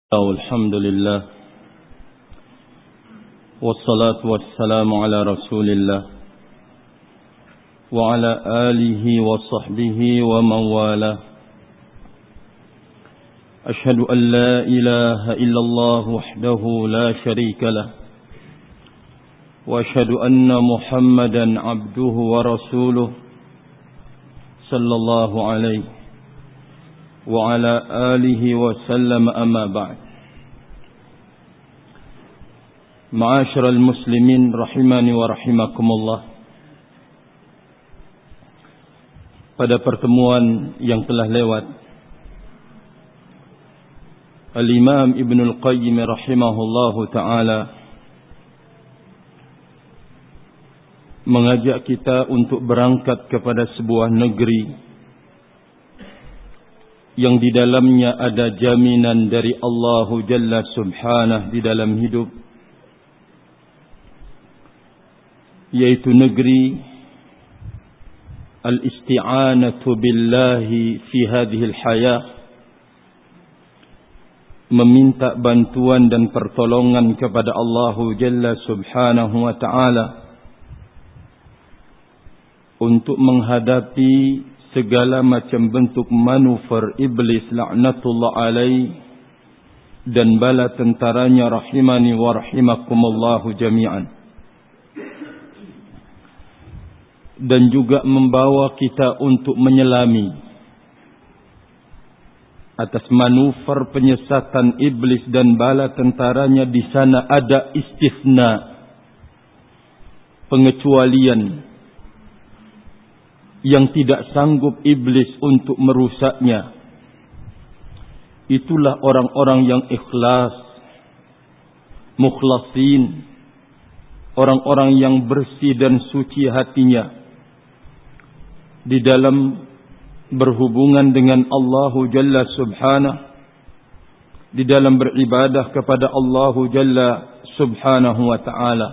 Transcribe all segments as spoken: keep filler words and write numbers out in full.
الحمد لله والصلاة والسلام على رسول الله وعلى آله وصحبه ومن والاه. أشهد أن لا إله إلا الله وحده لا شريك له وأشهد أن محمدا عبده ورسوله صلى الله عليه وعلى آله وسلم. أما بعد. Ma'asyiral muslimin rahimani wa rahimakumullah. Pada pertemuan yang telah lewat, Al-Imam Ibn Al-Qayyim rahimahullahu ta'ala mengajak kita untuk berangkat kepada sebuah negeri yang di dalamnya ada jaminan dari Allah Jalla Subhanahu di dalam hidup, yaitu negeri al-isti'anatu billahi fi hadhihi al-hayah, meminta bantuan dan pertolongan kepada Allah Jalla Subhanahu wa ta'ala untuk menghadapi segala macam bentuk manuver iblis laknatullah alaih dan bala tentaranya rahimani wa rahimakumullahu jami'an, dan juga membawa kita untuk menyelami atas manuver penyesatan iblis dan bala tentaranya. Di sana ada istisna, pengecualian yang tidak sanggup iblis untuk merusaknya. Itulah orang-orang yang ikhlas, mukhlasin, orang-orang yang bersih dan suci hatinya di dalam berhubungan dengan Allah Jalla Subhanahu, di dalam beribadah kepada Allah Jalla Subhanahu wa ta'ala.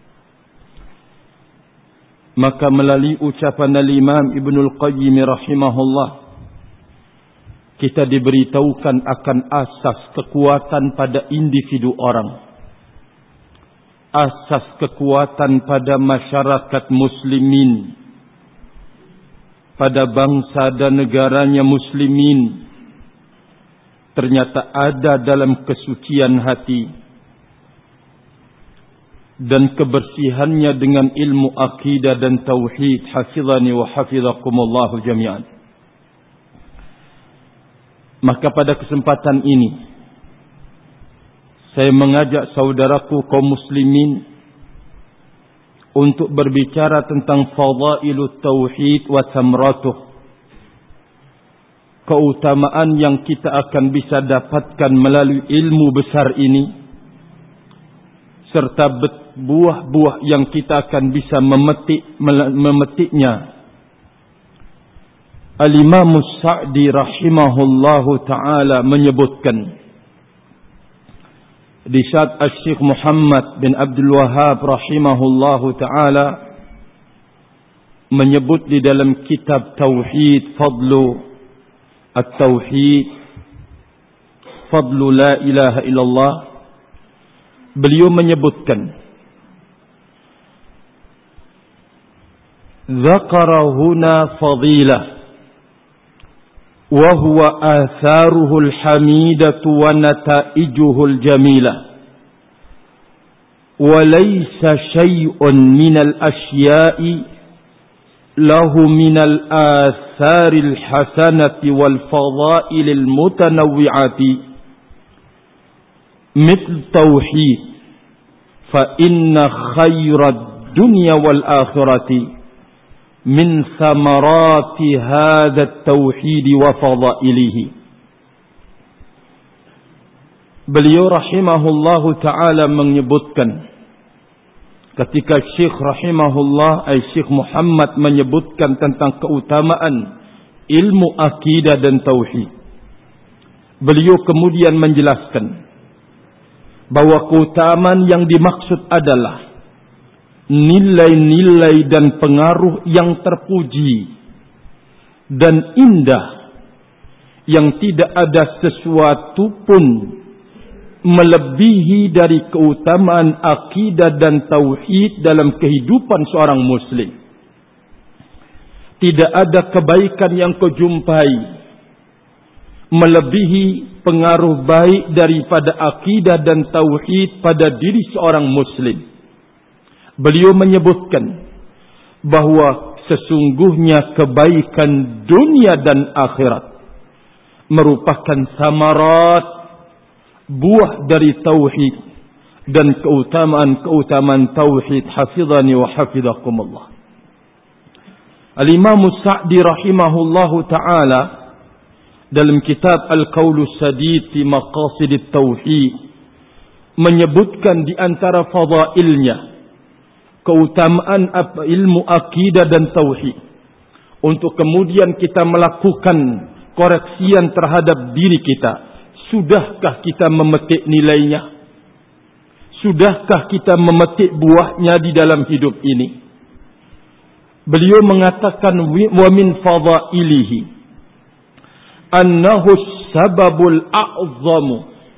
Maka melalui ucapan Al-Imam Ibn Al-Qayyim rahimahullah, kita diberitahukan akan asas kekuatan pada individu orang, asas kekuatan pada masyarakat muslimin, pada bangsa dan negaranya muslimin, ternyata ada dalam kesucian hati dan kebersihannya dengan ilmu akidah dan tauhid. Hafizani wa hafizakumullahu jami'an. Maka pada kesempatan ini saya mengajak saudaraku kaum muslimin untuk berbicara tentang fadailut tauhid wa thamratuh, keutamaan yang kita akan bisa dapatkan melalui ilmu besar ini, serta buah-buah yang kita akan bisa memetik memetiknya. Al-Imam Sa'di rahimahullahu ta'ala menyebutkan di saat Al-Syekh Muhammad bin Abdul Wahhab rahimahullahu ta'ala menyebut di dalam kitab Tauhid, Fadlu At-Tauhid, Fadlu la ilaha illallah, beliau menyebutkan, Zakara huna fadilah wa huwa atharuhu al-hamidatu wa nataijuhu al-jamilah wa laysa shay'un min al-ashya'i lahu min al-athari al-hasanati wal-fada'il al-mutanawwi'ati mithl tauhid, fa inna khairad dunya wal akhirati min samarati hadha tauhid wa fadailihi. Beliau rahimahullahu ta'ala menyebutkan, ketika Syekh rahimahullah ay Syekh Muhammad menyebutkan tentang keutamaan ilmu akidah dan tauhid, beliau kemudian menjelaskan bahwa keutamaan yang dimaksud adalah nilai-nilai dan pengaruh yang terpuji dan indah, yang tidak ada sesuatu pun melebihi dari keutamaan akidah dan tauhid dalam kehidupan seorang muslim. Tidak ada kebaikan yang kau jumpai melebihi pengaruh baik daripada akidah dan tauhid pada diri seorang muslim. Beliau menyebutkan bahwa sesungguhnya kebaikan dunia dan akhirat merupakan samarat, buah dari tauhid dan keutamaan-keutamaan tauhid. Hafizani wa hafizakumullah. Al-Imam Sa'di rahimahullahu ta'ala dalam kitab Al-Qaulus Sadid fi Maqasid Tauhid menyebutkan di antara fadailnya keutamaan ilmu akidah dan tauhid, untuk kemudian kita melakukan koreksian terhadap diri kita. Sudahkah kita memetik nilainya? Sudahkah kita memetik buahnya di dalam hidup ini? Beliau mengatakan, wa min fadailihi annahu sababul a'zamu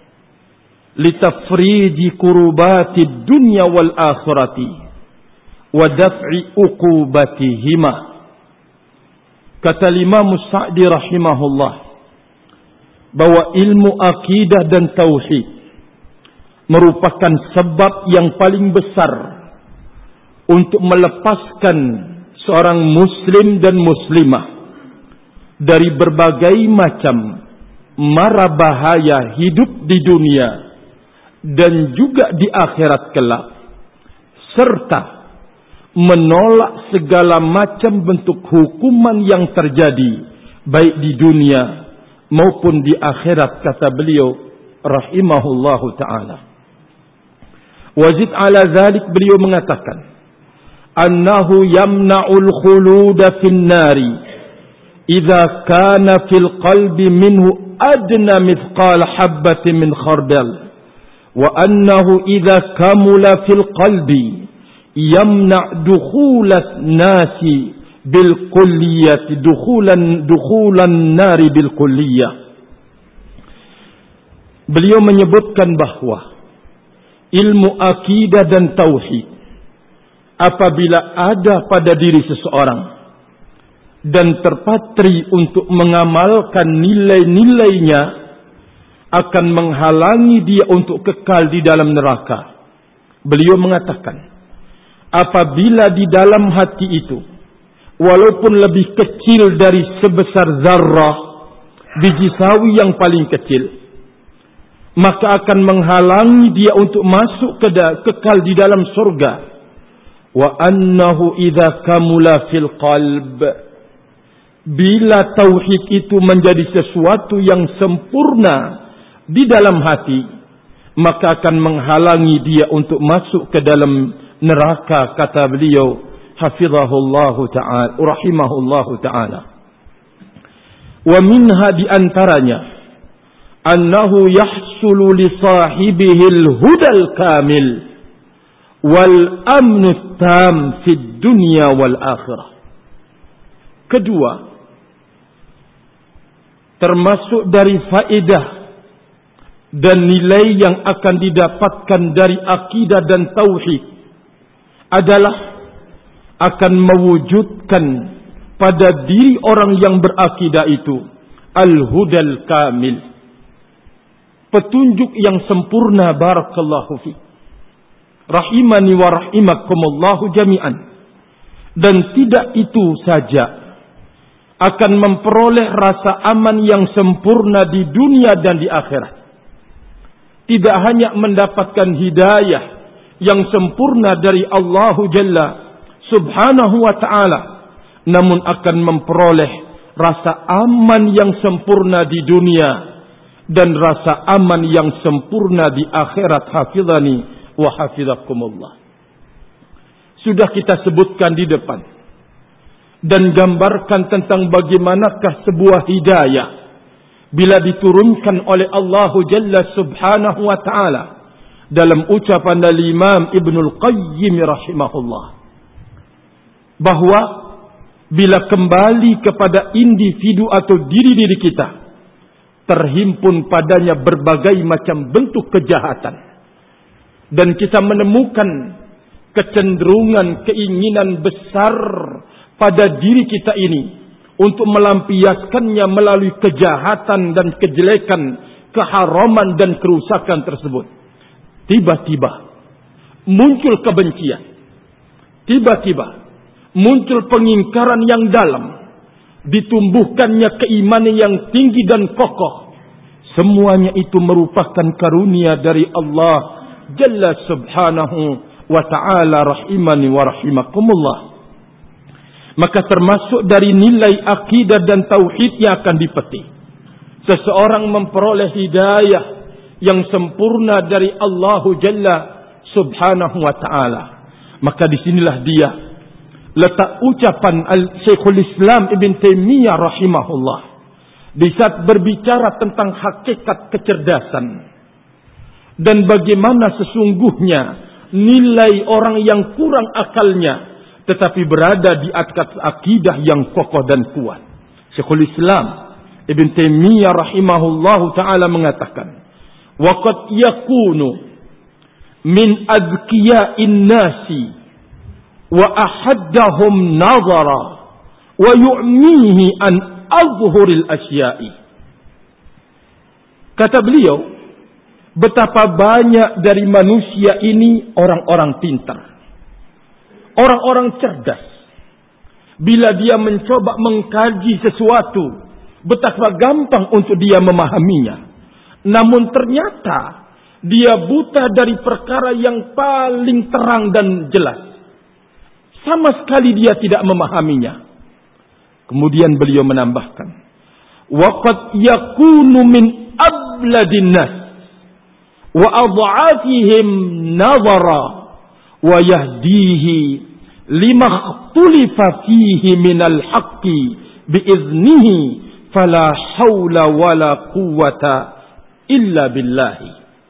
litafriji kurubatid dunya wal akhirati wa daf'i uqubatihima. Kata Imam Sa'di rahimahullah bahwa ilmu akidah dan tauhid merupakan sebab yang paling besar untuk melepaskan seorang muslim dan muslimah dari berbagai macam mara bahaya hidup di dunia dan juga di akhirat kelak, serta menolak segala macam bentuk hukuman yang terjadi baik di dunia maupun di akhirat, kata beliau rahimahullahu ta'ala. Wazid ala zalik, beliau mengatakan annahu yamna'ul khuluda fin nari idza kana fil qalbi minhu adna mithqala habbatin min khardal, wa annahu idza kamula fil qalbi yamna' dukhulan nasi bil kulliyati dukhulan dukhulan nari bil kulliyah. Beliau menyebutkan bahwa ilmu akidah dan tauhid apabila ada pada diri seseorang dan terpatri untuk mengamalkan nilai-nilainya, akan menghalangi dia untuk kekal di dalam neraka. Beliau mengatakan, apabila di dalam hati itu, walaupun lebih kecil dari sebesar zarrah, biji sawi yang paling kecil, maka akan menghalangi dia untuk masuk ke kekal di dalam surga. Wa annahu idza kamula fil qalb, bila tauhid itu menjadi sesuatu yang sempurna di dalam hati, maka akan menghalangi dia untuk masuk ke dalam neraka, kata beliau hafizahullahu ta'ala rahimahullahu ta'ala. Wa minha, di antaranya, annahu yahsulu li sahibihi al-hudal kamil wal amnu tam fid dunya wal akhirah. Kedua, termasuk dari faedah dan nilai yang akan didapatkan dari akidah dan tauhid adalah akan mewujudkan pada diri orang yang berakidah itu al-hudal kamil, petunjuk yang sempurna. Barakallahu fi rahimani wa rahimakumullahu jami'an. Dan tidak itu saja, akan memperoleh rasa aman yang sempurna di dunia dan di akhirat. Tidak hanya mendapatkan hidayah yang sempurna dari Allah Jalla Subhanahu wa ta'ala, namun akan memperoleh rasa aman yang sempurna di dunia dan rasa aman yang sempurna di akhirat. Hafizani wa hafizakumullah. Sudah kita sebutkan di depan dan gambarkan tentang bagaimanakah sebuah hidayah bila diturunkan oleh Allah Jalla Subhanahu wa ta'ala dalam ucapan dari Imam Ibnul Qayyim rahimahullah, bahwa bila kembali kepada individu atau diri-diri kita terhimpun padanya berbagai macam bentuk kejahatan. Dan kita menemukan kecenderungan, keinginan besar pada diri kita ini untuk melampiaskannya melalui kejahatan dan kejelekan, keharaman dan kerusakan tersebut. Tiba-tiba muncul kebencian. Tiba-tiba muncul pengingkaran yang dalam. Ditumbuhkannya keimanan yang tinggi dan kokoh. Semuanya itu merupakan karunia dari Allah Jalla subhanahu wa ta'ala, rahimani wa rahimakumullah. Maka termasuk dari nilai akidah dan tauhid yang akan dipetik, seseorang memperoleh hidayah yang sempurna dari Allah Jalla subhanahu wa ta'ala. Maka disinilah dia letak ucapan Syekhul Islam Ibn Taimiyah rahimahullah di saat berbicara tentang hakikat kecerdasan dan bagaimana sesungguhnya nilai orang yang kurang akalnya tetapi berada di atas akidah yang kokoh dan kuat. Syekhul Islam Ibn Taimiyah rahimahullahu taala mengatakan, wa qad yakunu min adkiya'in nasi wa ahaddahum nazara wa yu'mihi an azhuril asya'i. Kata beliau, betapa banyak dari manusia ini orang-orang pintar, orang-orang cerdas. Bila dia mencoba mengkaji sesuatu, betapa gampang untuk dia memahaminya. Namun ternyata dia buta dari perkara yang paling terang dan jelas. Sama sekali dia tidak memahaminya. Kemudian beliau menambahkan, waqad yakunu min abladin nas wa adha'afihim nazara wa yahdihi lima ikhtulifa fihi minal haqqi biiznihi fala haula wala quwwata illa billahi.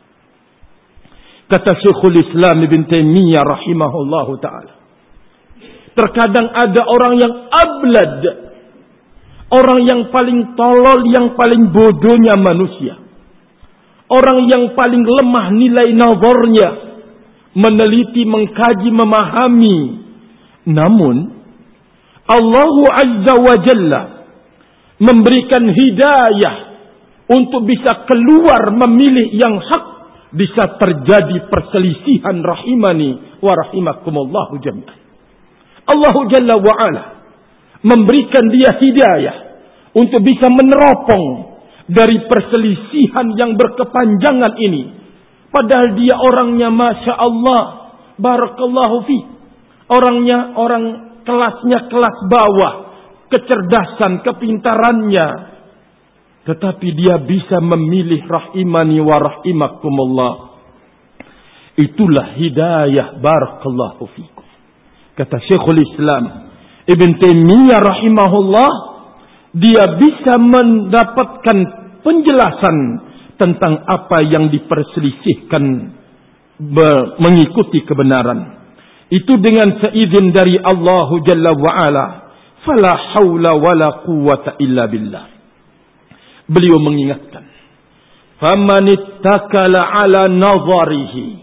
Kata Syekhul Islam Ibn Taimiyah rahimahullahu ta'ala, terkadang ada orang yang ablad, orang yang paling tolol, yang paling bodohnya manusia, orang yang paling lemah nilai nazarnya, meneliti, mengkaji, memahami. Namun Allah Azza wa Jalla memberikan hidayah untuk bisa keluar memilih yang hak bisa terjadi perselisihan, rahimani wa rahimakumullahu jami'an. Allah Jalla wa Ala memberikan dia hidayah untuk bisa meneropong dari perselisihan yang berkepanjangan ini. Padahal dia orangnya Masya Allah, barakallahu fi, orangnya orang kelasnya kelas bawah, kecerdasan, kepintarannya, tetapi dia bisa memilih, rahimani wa rahimakumullah. Itulah hidayah, barakallahu fikum. Kata Syekhul Islam Ibn Taimiyah rahimahullah, dia bisa mendapatkan penjelasan tentang apa yang diperselisihkan mengikuti kebenaran. Itu dengan seizin dari Allah Jalla wa'ala. Fala hawla wala quwwata illa billah. Beliau mengingatkan, faman ittakala ala nazarihi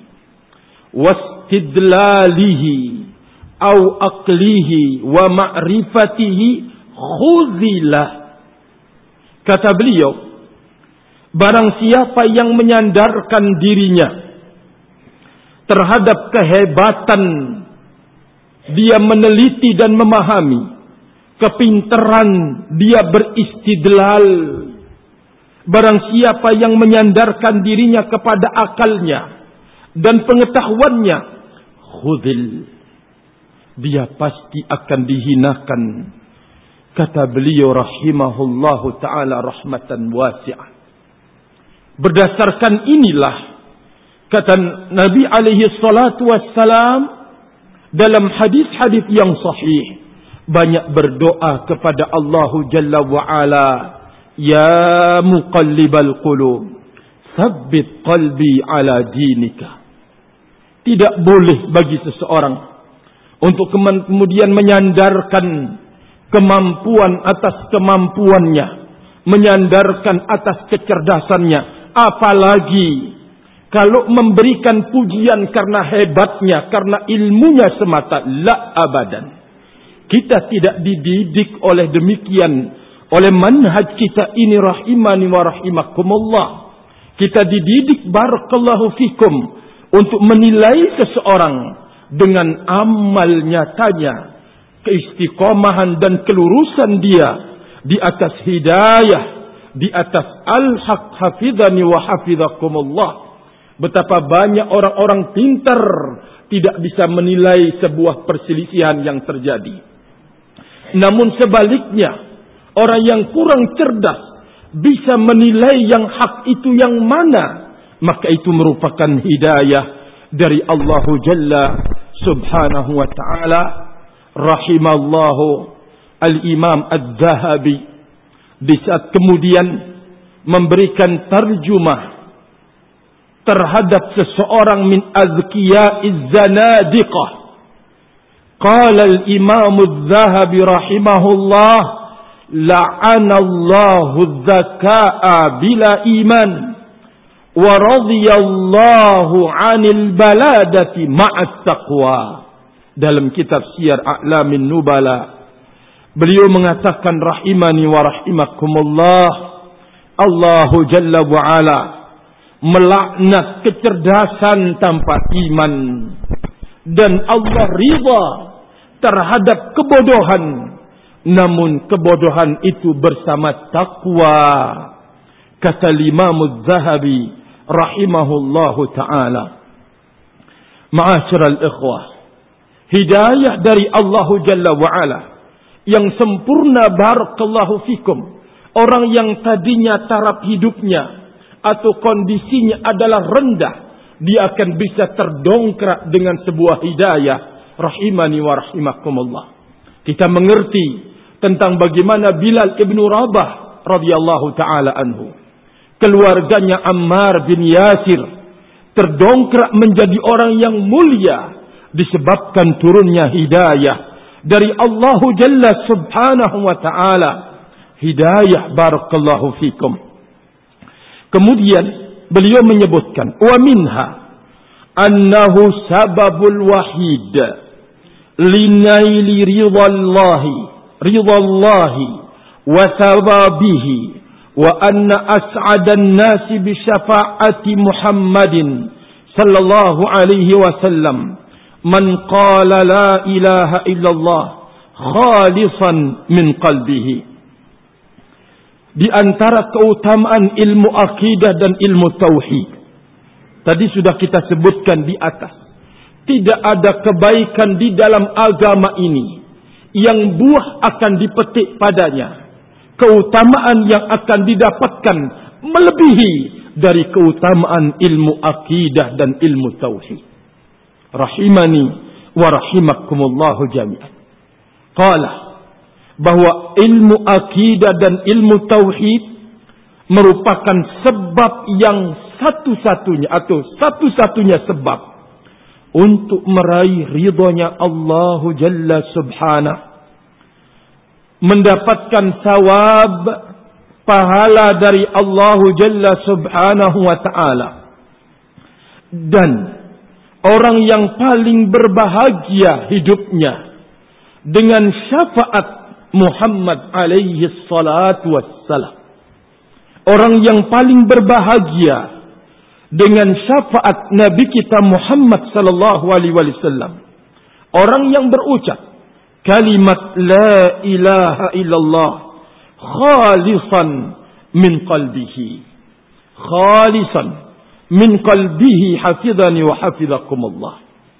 wastidlalihi au aqlihi wa ma'rifatihi khuzilah. Kata beliau, barang siapa yang menyandarkan dirinya terhadap kehebatan dia meneliti dan memahami, kepintaran dia beristidlal, barang siapa yang menyandarkan dirinya kepada akalnya dan pengetahuannya, khudil, dia pasti akan dihinakan. Kata beliau rahimahullahu ta'ala rahmatan wasi'ah. Berdasarkan inilah, kata Nabi alaihi salatu wassalam dalam hadis-hadis yang sahih, banyak berdoa kepada Allah Jalla wa'ala, ya muqallibal qulub, tsabbit qalbi ala dinika. Tidak boleh bagi seseorang untuk kemudian menyandarkan kemampuan atas kemampuannya, menyandarkan atas kecerdasannya. Apalagi kalau memberikan pujian karena hebatnya, karena ilmunya semata. La abadan. Kita tidak dididik oleh demikian. Oleh manhaj kita ini rahimani wa rahimakumullah. Kita dididik barakallahu fikum untuk menilai seseorang dengan amal nyatanya, keistiqomahan dan kelurusan dia di atas hidayah, di atas al-haq hafidhani wa hafidhakumullah. Betapa banyak orang-orang pintar tidak bisa menilai sebuah perselisihan yang terjadi. Namun sebaliknya, orang yang kurang cerdas bisa menilai yang hak itu yang mana. Maka itu merupakan hidayah dari Allah Jalla Subhanahu wa ta'ala. Rahimallahu Al-Imam Adz-Dzahabi di saat kemudian memberikan tarjumah terhadap seseorang min azkiya'iz zanadiqah. Qala al-Imam Adz-Dzahabi rahimahullah, la'anallahu adz-dzaka'a bila iman wa radiyallahu 'anil baladati ma'at taqwa. Dalam kitab Siyar A'lamin Nubala, beliau mengatakan rahimani wa rahimakumullah, Allahu Jalla wa Ala melaknat kecerdasan tanpa iman, dan Allah ridha terhadap kebodohan, namun kebodohan itu bersama takwa. Kata Imam Adz-Dzahabi rahimahullahu ta'ala. Ma'asyiral ikhwah, hidayah dari Allah Jalla wa'ala yang sempurna barakallahu fikum. Orang yang tadinya taraf hidupnya atau kondisinya adalah rendah, dia akan bisa terdongkrak dengan sebuah hidayah. Rahimani wa rahimakumullah. Kita mengerti tentang bagaimana Bilal ibnu Rabah radhiyallahu ta'ala anhu, keluarganya Ammar bin Yasir, terdongkrak menjadi orang yang mulia disebabkan turunnya hidayah dari Allah Jalla Subhanahu wa ta'ala. Hidayah barakallahu fikum. Kemudian beliau menyebutkan, wa minha annahu sababul wahid linaili ridallahi ridallahi wa thawabihi wa anna as'adan nasi bi syafa'ati Muhammadin sallallahu alaihi wasallam man qala la ilaha illallah khalisan min qalbihi. Di antara keutamaan ilmu akidah dan ilmu tauhid, tadi sudah kita sebutkan di atas, tidak ada kebaikan di dalam agama ini yang buah akan dipetik padanya, keutamaan yang akan didapatkan melebihi dari keutamaan ilmu akidah dan ilmu tauhid. Rahimani wa rahimakumullahu jami'an. Qala, bahwa ilmu akidah dan ilmu tauhid merupakan sebab yang satu-satunya atau satu-satunya sebab untuk meraih ridhonya Allah Jalla Subhanahu, mendapatkan sawab pahala dari Allah Jalla Subhanahu wa ta'ala. Dan orang yang paling berbahagia hidupnya dengan syafaat Muhammad alaihi salatu wassalam. Orang yang paling berbahagia dengan syafaat Nabi kita Muhammad sallallahu alaihi wasallam. Orang yang berucap kalimat la ilaha illallah khalisan min qalbihi. Khalisan min qalbihi hafidhani wa hafidhakumullah.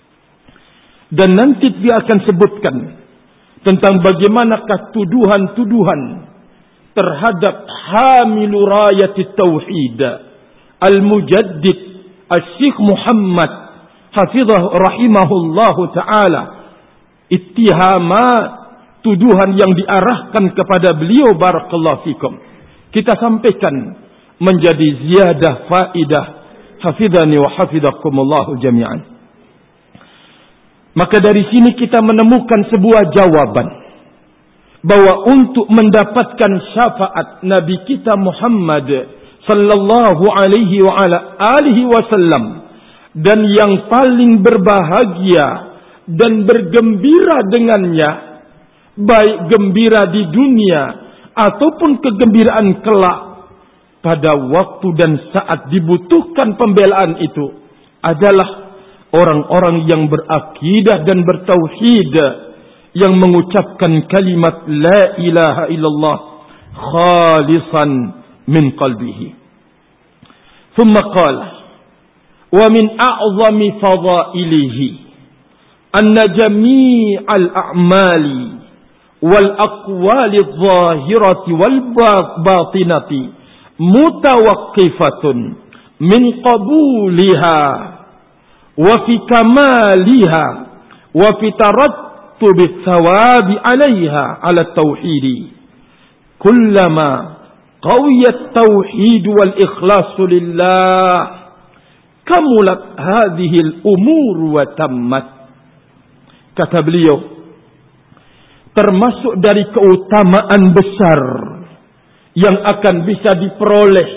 Dan nanti dia akan sebutkan tentang bagaimanakah tuduhan-tuduhan terhadap hamilu rayati tauhid al-mujaddid Asy-Syaikh Muhammad hafizah rahimahullahu ta'ala, ittihamat, tuduhan yang diarahkan kepada beliau barakallahu fikum, kita sampaikan menjadi ziyadah faidah hafidhani wa hafidhakumullahu jami'an. Maka dari sini kita menemukan sebuah jawaban bahwa untuk mendapatkan syafaat Nabi kita Muhammad sallallahu alaihi wa ala alihi wasallam, dan yang paling berbahagia dan bergembira dengannya, baik gembira di dunia ataupun kegembiraan kelak pada waktu dan saat dibutuhkan pembelaan itu, adalah orang-orang yang berakidah dan bertauhid, yang mengucapkan kalimat la ilaha illallah khalisan min qalbihi. Thumma qala wa min a'zami fadailihi anna jami'al a'mali wal aqwali adh-dhahirati wal batinati mutawaqqifatun min qabuliha wa fi kamaliha wa fi tarattubi thawabi 'alayha 'ala tauhidi kullama qawiyat tauhid wal ikhlasu lillah kamulat hadhihi al umur wa tammat. Kata beliau, termasuk dari keutamaan besar yang akan bisa diperoleh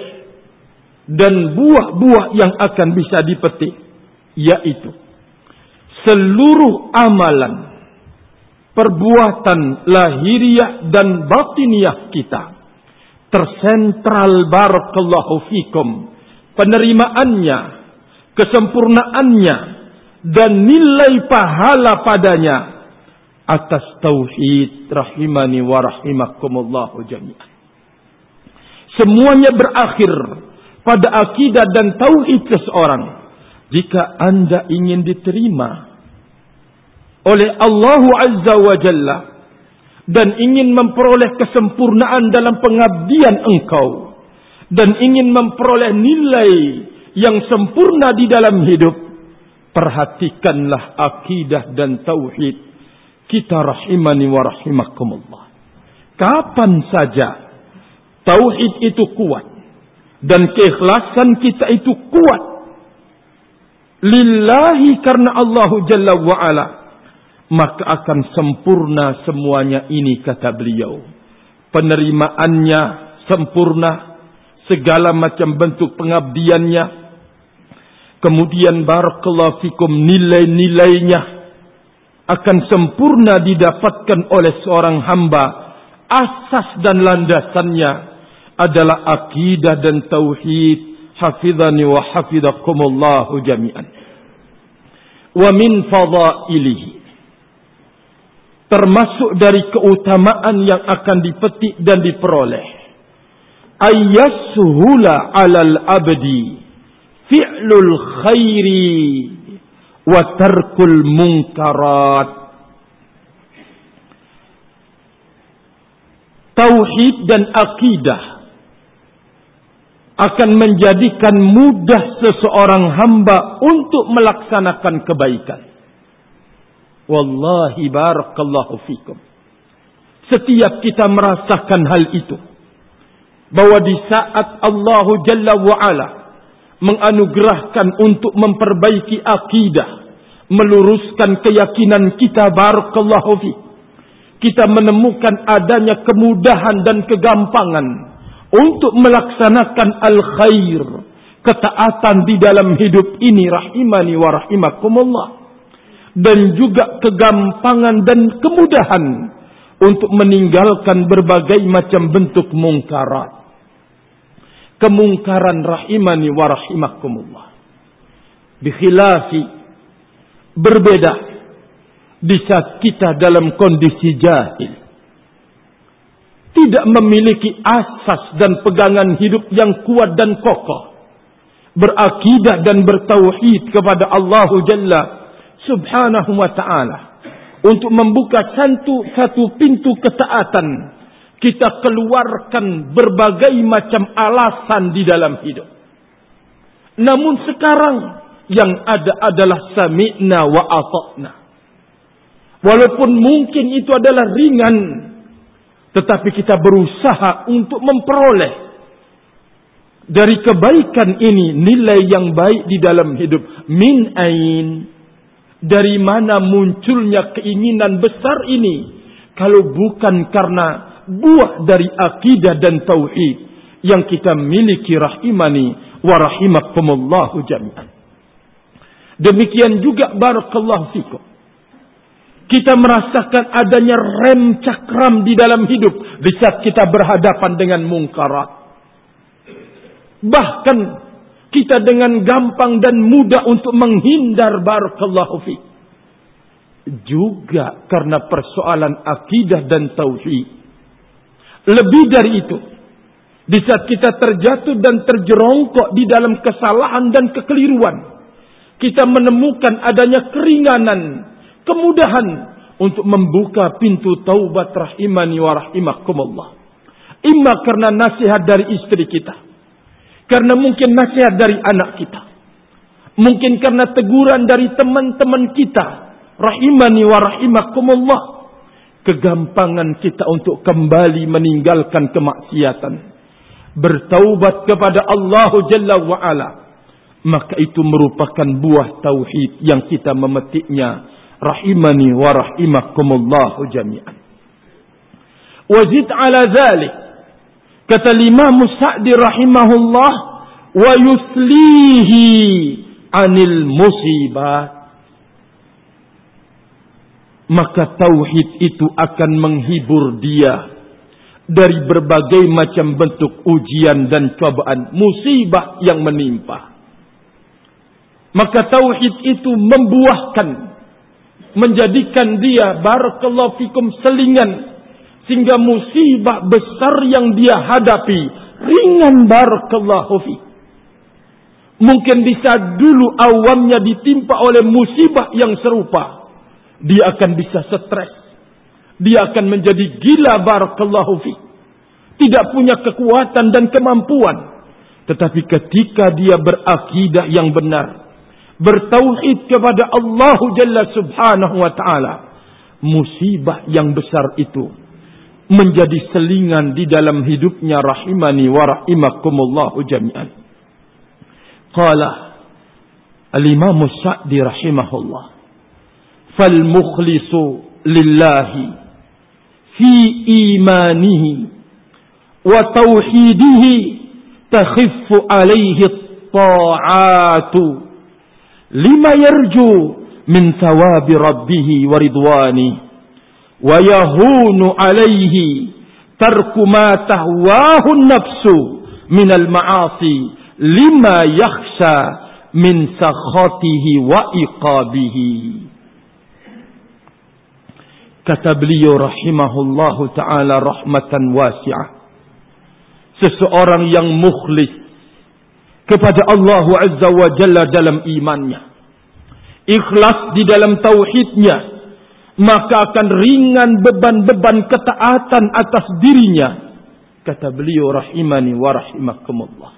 dan buah-buah yang akan bisa dipetik, yaitu seluruh amalan, perbuatan lahiriah dan batiniah kita tersentral, barakallahu fikum, penerimaannya, kesempurnaannya, dan nilai pahala padanya atas tauhid, rahimani wa rahimakumullahu jami'an. Semuanya berakhir pada akidah dan tauhid seseorang. Jika Anda ingin diterima oleh Allah Azza wa Jalla dan ingin memperoleh kesempurnaan dalam pengabdian engkau dan ingin memperoleh nilai yang sempurna di dalam hidup, perhatikanlah akidah dan tauhid kita, rahimani wa rahimakumullah. Kapan saja tauhid itu kuat dan keikhlasan kita itu kuat lillahi, karena Allah Jalla wa Ala, maka akan sempurna semuanya ini, kata beliau. Penerimaannya sempurna, segala macam bentuk pengabdiannya, kemudian barakallahu fikum nilai-nilainya akan sempurna didapatkan oleh seorang hamba. Asas dan landasannya adalah akidah dan tauhid. Hafizani wa hafizakumullahu jami'an. Wa min fadailihi, termasuk dari keutamaan yang akan dipetik dan diperoleh, ayyasuhula 'alal abdi fi'lul khairi wa tarkul munkarat. Tauhid dan akidah akan menjadikan mudah seseorang hamba untuk melaksanakan kebaikan. Wallahi barakallahu fikum. Setiap kita merasakan hal itu, bahwa di saat Allah Jalla wa Ala menganugerahkan untuk memperbaiki akidah, meluruskan keyakinan kita, barakallahu fi, kita menemukan adanya kemudahan dan kegampangan untuk melaksanakan al-khair, ketaatan di dalam hidup ini, rahimani wa rahimakumullah, dan juga kegampangan dan kemudahan untuk meninggalkan berbagai macam bentuk mungkarat. Kemungkaran, rahimani wa rahimakumullah, bikhilafi, berbeda di saat kita dalam kondisi jahil, tidak memiliki asas dan pegangan hidup yang kuat dan kokoh, berakidah dan bertauhid kepada Allah Jalla Subhanahu wa ta'ala, untuk membuka satu, satu pintu ketaatan, kita keluarkan berbagai macam alasan di dalam hidup. Namun sekarang yang ada adalah sami'na wa ata'na. Walaupun mungkin itu adalah ringan, tetapi kita berusaha untuk memperoleh dari kebaikan ini nilai yang baik di dalam hidup. Min ain, dari mana munculnya keinginan besar ini kalau bukan karena buah dari akidah dan tauhid yang kita miliki rahimani wa rahimakumullahu jami'an. Demikian juga barakallahu fikum. Kita merasakan adanya rem cakram di dalam hidup di saat kita berhadapan dengan mungkarat. Bahkan kita dengan gampang dan mudah untuk menghindar barakallahu fikum. Juga karena persoalan akidah dan tauhid. Lebih dari itu, di saat kita terjatuh dan terjerongkok di dalam kesalahan dan kekeliruan, kita menemukan adanya keringanan, kemudahan untuk membuka pintu taubat rahimani wa rahimakumullah. Imma karena nasihat dari istri kita, karena mungkin nasihat dari anak kita, mungkin karena teguran dari teman-teman kita, rahimani wa rahimakumullah. Kegampangan kita untuk kembali meninggalkan kemaksiatan, bertaubat kepada Allah Jalla wa Ala, maka itu merupakan buah tauhid yang kita memetiknya, rahimani wa rahimakumullah jami'an. Wazid ala dzalik, kata Imam Sa'di rahimahullah, wa yuslihi anil musibah. Maka tauhid itu akan menghibur dia dari berbagai macam bentuk ujian dan cobaan, musibah yang menimpa. Maka tauhid itu membuahkan, menjadikan dia barakallahu fikum selingan, sehingga musibah besar yang dia hadapi ringan barakallahu fi. Mungkin di saat dulu awamnya ditimpa oleh musibah yang serupa, dia akan bisa stres. Dia akan menjadi gila barakallahu fi. Tidak punya kekuatan dan kemampuan. Tetapi ketika dia berakidah yang benar, bertauhid kepada Allah Jalla Subhanahu wa Ta'ala, musibah yang besar itu menjadi selingan di dalam hidupnya, rahimani wa rahimakumullahu jami'an. Qala al-Imam Sa'di rahimahullah, fal mukhlisu lillahi fi imanihi wa tauhidihi takhiffu alaihi at-ta'atu lima yarju min thawabi rabbih wa ridwani wa yahunu alaihi tarku ma tahwahu an-nafsu min al-ma'asi lima yakhsha min sakhatihi wa iqabihi. Kata beliau rahimahullahu ta'ala rahmatan wasi'ah, seseorang yang mukhlis kepada Allah Azza wa Jalla dalam imannya, ikhlas di dalam tauhidnya, maka akan ringan beban-beban ketaatan atas dirinya. Kata beliau rahimani wa rahimakumullah.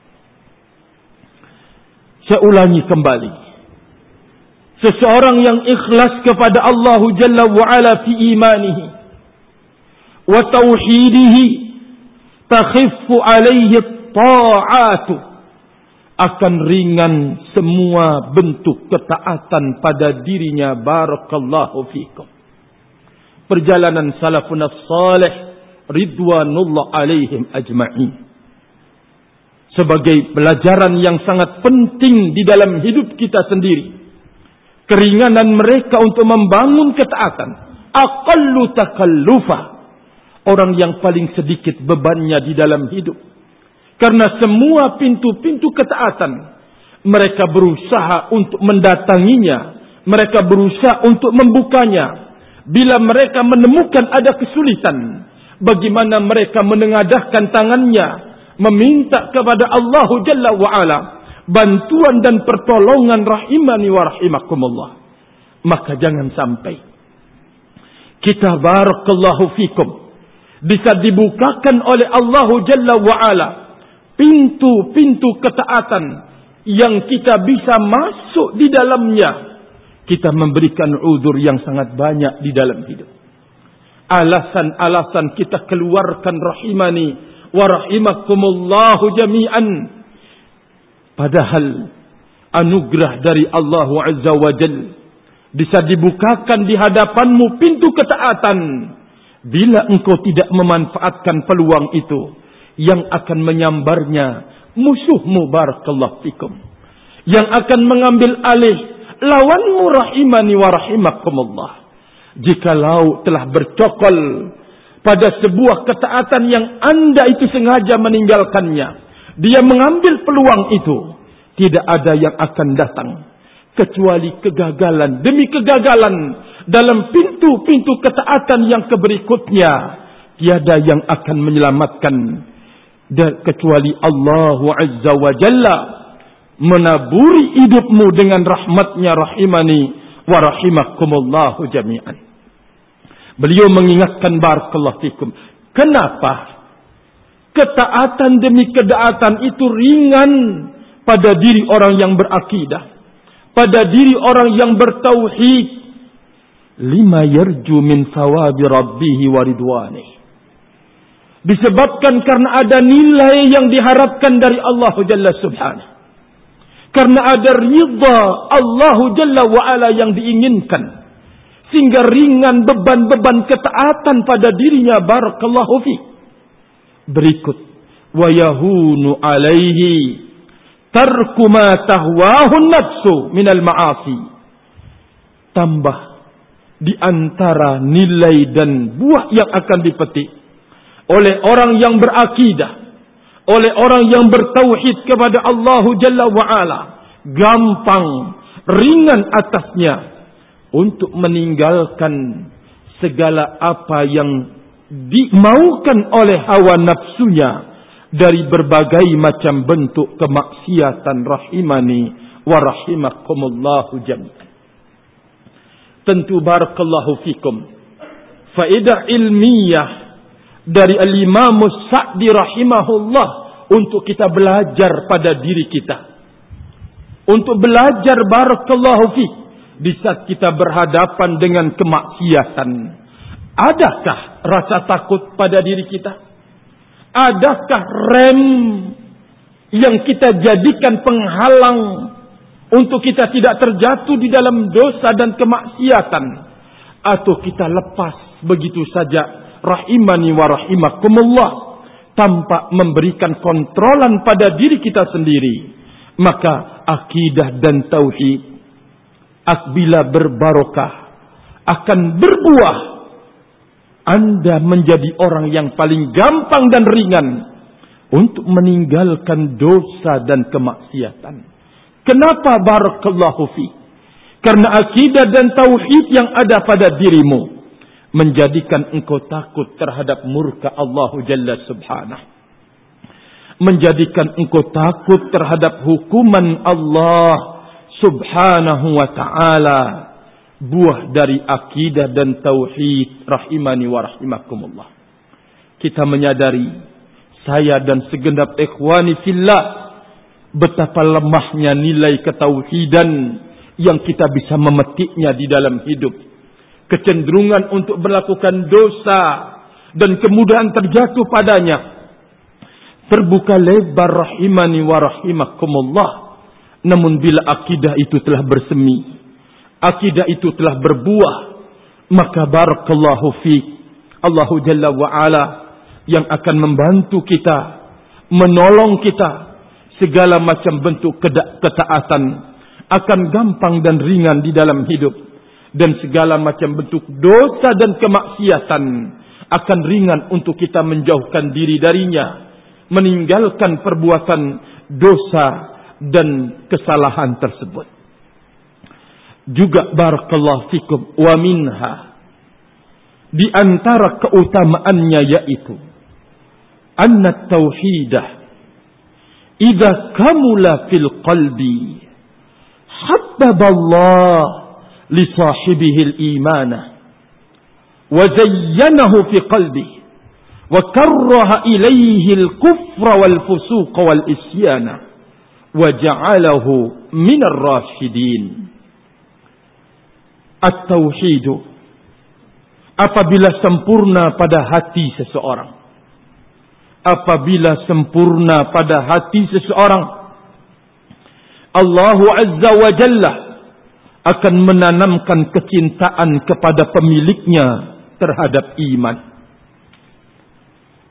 Saya ulangi kembali. Seseorang yang ikhlas kepada Allah Jalla wa Ala fi imanihi wa tauhidihi takhiffu alaihi ta'atu, akan ringan semua bentuk ketaatan pada dirinya barakallahu fikum. Perjalanan salafun salih ridwanullah alaihim ajma'in sebagai pelajaran yang sangat penting di dalam hidup kita sendiri. Keringanan mereka untuk membangun ketaatan, aqallu takallufa, orang yang paling sedikit bebannya di dalam hidup. Karena semua pintu-pintu ketaatan mereka berusaha untuk mendatanginya, mereka berusaha untuk membukanya. Bila mereka menemukan ada kesulitan, bagaimana mereka menengadahkan tangannya, meminta kepada Allah Jalla wa Ala bantuan dan pertolongan, rahimani wa rahimakumullah. Maka jangan sampai kita barakallahu fikum bisa dibukakan oleh Allah Jalla wa Ala pintu-pintu ketaatan yang kita bisa masuk di dalamnya, kita memberikan udzur yang sangat banyak di dalam hidup. Alasan-alasan kita keluarkan, rahimani wa rahimakumullahu jami'an. Padahal anugerah dari Allah Azza wa Jalla bisa dibukakan di hadapanmu pintu ketaatan, Bila engkau tidak memanfaatkan peluang itu, yang akan menyambarnya musuhmu barakallahu fikum, yang akan mengambil alih lawanmu rahimani wa rahimakumullah. Jikalau telah bercokol pada sebuah ketaatan yang anda itu sengaja meninggalkannya, dia mengambil peluang itu, tidak ada yang akan datang kecuali kegagalan demi kegagalan dalam pintu-pintu ketaatan yang keberikutnya. Tiada yang akan menyelamatkan dan kecuali Allah Azza wa Jalla menaburi hidupmu dengan rahmatnya rahimani wa rahimakumullahu jami'an. Beliau mengingatkan barakallahu fikum, kenapa ketaatan demi ketaatan itu ringan pada diri orang yang berakidah, pada diri orang yang bertauhid. Lima yarju min thawabi rabbih wa ridwanih. Disebabkan karena ada nilai yang diharapkan dari Allah Jalla Subhanahu. Karena ada ridha Allah Jalla wa'ala yang diinginkan. Sehingga ringan beban-beban ketaatan pada dirinya barakallahu fi. Berikut. Wa yahunu alaihi tarku ma tahwahu nafsu minal ma'asi. Tambah di antara nilai dan buah yang akan dipetik oleh orang yang berakidah, oleh orang yang bertauhid kepada Allah Jalla wa'ala, gampang, ringan atasnya untuk meninggalkan segala apa yang dimaukan oleh hawa nafsunya dari berbagai macam bentuk kemaksiatan rahimani wa rahimakumullahu jami'an. Tentu barakallahu fikum, faedah ilmiah dari Al-Imam Sa'di rahimahullah untuk kita belajar pada diri kita. Untuk belajar barakallahu fi di saat kita berhadapan dengan kemaksiatan. Adakah rasa takut pada diri kita? Adakah rem yang kita jadikan penghalang untuk kita tidak terjatuh di dalam dosa dan kemaksiatan? Atau kita lepas begitu saja rahimani wa rahimakumullah tanpa memberikan kontrolan pada diri kita sendiri? Maka akidah dan tauhid apabila berbarokah akan berbuah. Anda menjadi orang yang paling gampang dan ringan untuk meninggalkan dosa dan kemaksiatan. Kenapa barakallahu fi? Karena akidah dan tauhid yang ada pada dirimu menjadikan engkau takut terhadap murka Allah Jalla Subhanahu. Menjadikan engkau takut terhadap hukuman Allah Subhanahu wa ta'ala. Buah dari akidah dan tauhid rahimani wa rahimakumullah. Kita menyadari, saya dan segenap ikhwani fillah, betapa lemahnya nilai ketauhidan yang kita bisa memetiknya di dalam hidup. Kecenderungan untuk melakukan dosa dan kemudahan terjatuh padanya terbuka lebar rahimani wa rahimakumullah. Namun bila akidah itu telah bersemi, akidah itu telah berbuah, maka barakallahu fiik, Allah Jalla wa Ala yang akan membantu kita, menolong kita, segala macam bentuk ketaatan akan gampang dan ringan di dalam hidup. Dan segala macam bentuk dosa dan kemaksiatan akan ringan untuk kita menjauhkan diri darinya, meninggalkan perbuatan dosa dan kesalahan tersebut. Juga barakallahu fikum, wa minha, di antara keutamaannya yaitu anna tauhidah idza kamula fil qalbi habbaballah li sahibihi al-imana wa zayyanahu fi qalbihi wa karraha ilayhi al-kufra wal fusuq wal isyana wa ja'alahu min ar-rasyidin. At-tauhid apabila sempurna pada hati seseorang, apabila sempurna pada hati seseorang, Allah Azza wa Jalla akan menanamkan kecintaan kepada pemiliknya terhadap iman.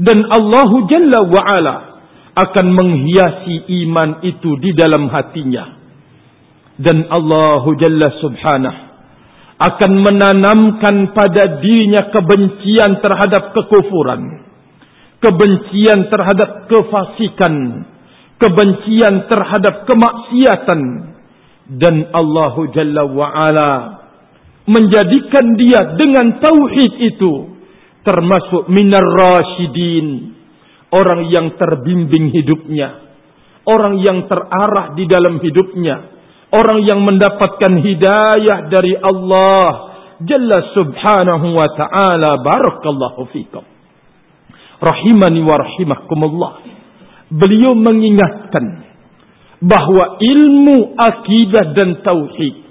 Dan Allahu Jalla wa'ala akan menghiasi iman itu di dalam hatinya. Dan Allahu Jalla subhanahu akan menanamkan pada dirinya kebencian terhadap kekufuran, kebencian terhadap kefasikan, kebencian terhadap kemaksiatan. Dan Allahu Jalla wa'ala menjadikan dia dengan tauhid itu termasuk minar rasyidin, orang yang terbimbing hidupnya, orang yang terarah di dalam hidupnya, orang yang mendapatkan hidayah dari Allah Jalla subhanahu wa ta'ala. Barakallahu fikum. Rahimani wa rahimakumullah. Beliau mengingatkan bahwa ilmu akidah dan tauhid,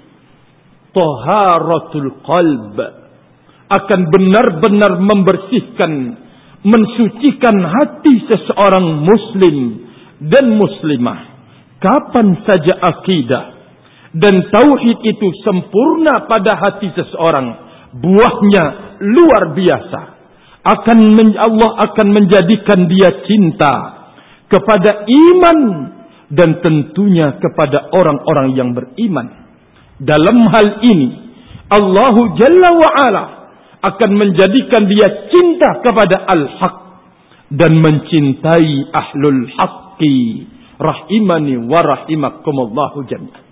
taharatul qalb, akan benar-benar membersihkan, mensucikan hati seseorang muslim dan muslimah. Kapan saja akidah dan tauhid itu sempurna pada hati seseorang, buahnya luar biasa. Akan Allah akan menjadikan dia cinta kepada iman dan tentunya kepada orang-orang yang beriman. Dalam hal ini Allahu Jalla wa'ala akan menjadikan dia cinta kepada al-haq dan mencintai ahlul haqqi. Rahimani wa rahimakumullahu jami'an.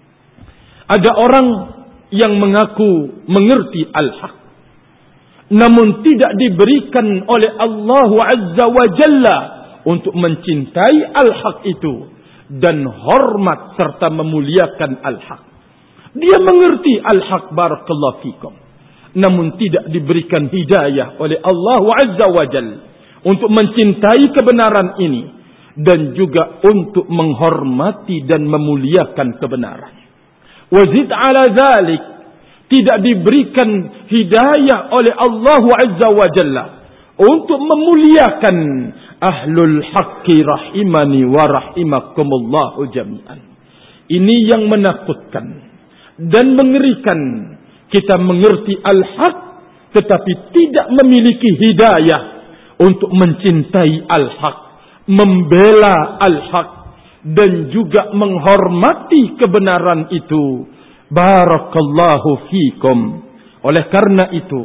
Ada orang yang mengaku mengerti al-haq, namun tidak diberikan oleh Allah Azza wa Jalla untuk mencintai al-haq itu dan hormat serta memuliakan al-haq. Dia mengerti al-haq, barakallahu fikum, namun tidak diberikan hidayah oleh Allah Azza wa Jalla untuk mencintai kebenaran ini dan juga untuk menghormati dan memuliakan kebenaran. Wazid ala dzalik, tidak diberikan hidayah oleh Allah Azza wa Jalla untuk memuliakan ahlul haqqi. Rahimani wa rahimakumullahu jami'an. Ini yang menakutkan dan mengerikan. Kita mengerti al-haq tetapi tidak memiliki hidayah untuk mencintai al-haq, membela al-haq, dan juga menghormati kebenaran itu. Barakallahu fikum. Oleh karena itu,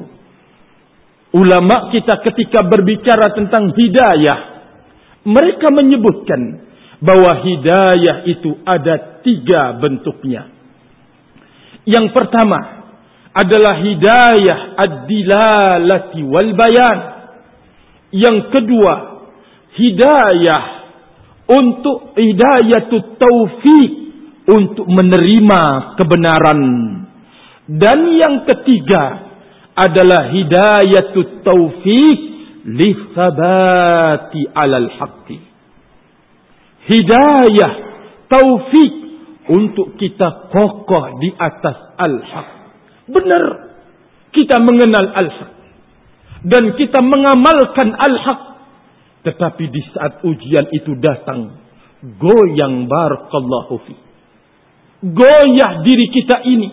ulama kita ketika berbicara tentang hidayah, mereka menyebutkan bahwa hidayah itu ada tiga bentuknya. Yang pertama adalah hidayah ad-dilalati wal bayan. Yang kedua, hidayah untuk hidayatut taufik, untuk menerima kebenaran. Dan yang ketiga adalah hidayatut taufik li thabati alal haqqi. Hidayah taufik untuk kita kokoh di atas al-haq. Benar, kita mengenal al-haq dan kita mengamalkan al-haq, tetapi di saat ujian itu datang, goyang, barakallahu fi, goyah diri kita ini,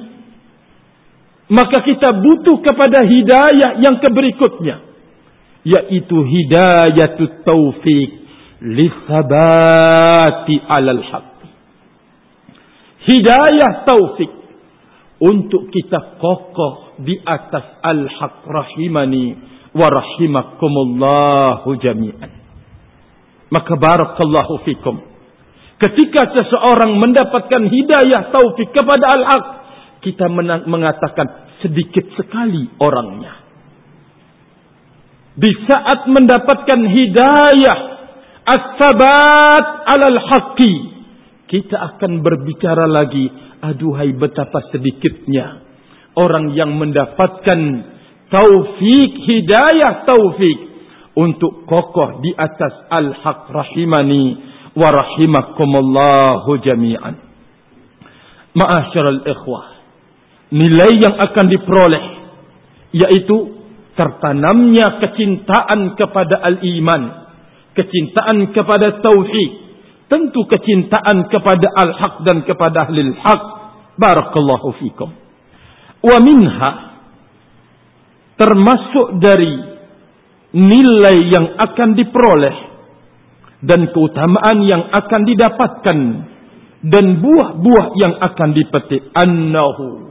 maka kita butuh kepada hidayah yang keberikutnya, yaitu hidayatut taufik li thabati alal haq. Hidayah taufik untuk kita kokoh di atas al-haq. Rahimani wa rahimakumullahu jami'an. Maka barakallahu fikum, ketika seseorang mendapatkan hidayah taufik kepada al-haq, kita mengatakan sedikit sekali orangnya. Di saat mendapatkan hidayah as-sabat alal haqqi, kita akan berbicara lagi, aduhai betapa sedikitnya orang yang mendapatkan taufik, hidayah taufik untuk kokoh di atas al-haq. Rahimani wa rahimakumullahu jami'an. Ma'asyiral ikhwah, nilai yang akan diperoleh yaitu tertanamnya kecintaan kepada al-iman, kecintaan kepada tauhid, tentu kecintaan kepada al-haq dan kepada ahlul haq. Barakallahu fikum. Wa minha, termasuk dari nilai yang akan diperoleh dan keutamaan yang akan didapatkan dan buah-buah yang akan dipetik. Annahu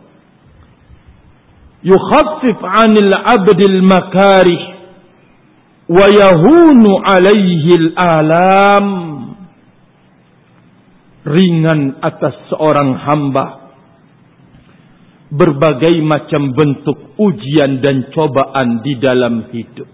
yukhaffif 'anil 'abdil makarih wa yahunu 'alaihi al-alam. Ringan atas seorang hamba berbagai macam bentuk ujian dan cobaan di dalam hidup.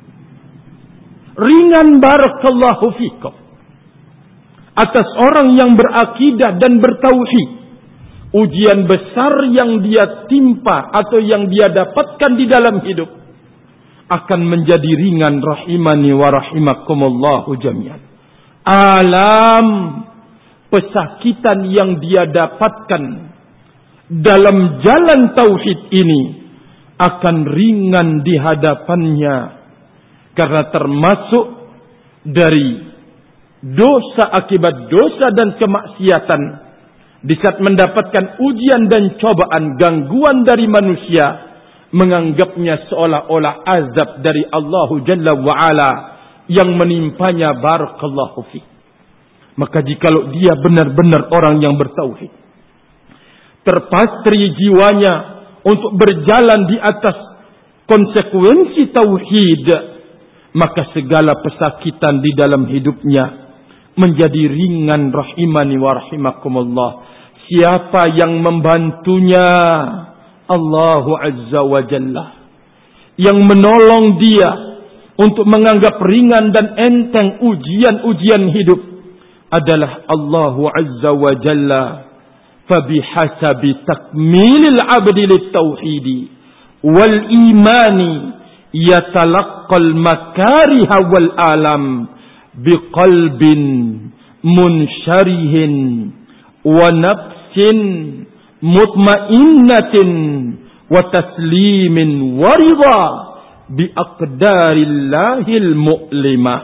Ringan barakallahu fikum atas orang yang berakidah dan bertauhid. Ujian besar yang dia timpa atau yang dia dapatkan di dalam hidup akan menjadi ringan, rahimani wa rahimakumullahu jami'an. Alam, pesakitan yang dia dapatkan dalam jalan tauhid ini akan ringan di hadapannya, karena termasuk dari dosa akibat dosa dan kemaksiatan. Di saat mendapatkan ujian dan cobaan, gangguan dari manusia, menganggapnya seolah-olah azab dari Allah Jalla wa'ala yang menimpanya. Barakallahu fi. Maka jikalau dia benar-benar orang yang bertauhid, terpatri jiwanya untuk berjalan di atas konsekuensi tauhid, maka segala pesakitan di dalam hidupnya menjadi ringan, rahimani wa rahimakumullah. Siapa yang membantunya? Allah Azza wa Jalla. Yang menolong dia untuk menganggap ringan dan enteng ujian-ujian hidup adalah Allah Azza wa Jalla. Fabihasabi takmilil abdi lit-tauhidi wal imani yatalaqqal makariha wal alam biqalbin munsyarihin wa nafsin mutmainnatin wa taslimin wa ridha bi aqdarillahil mu'limah.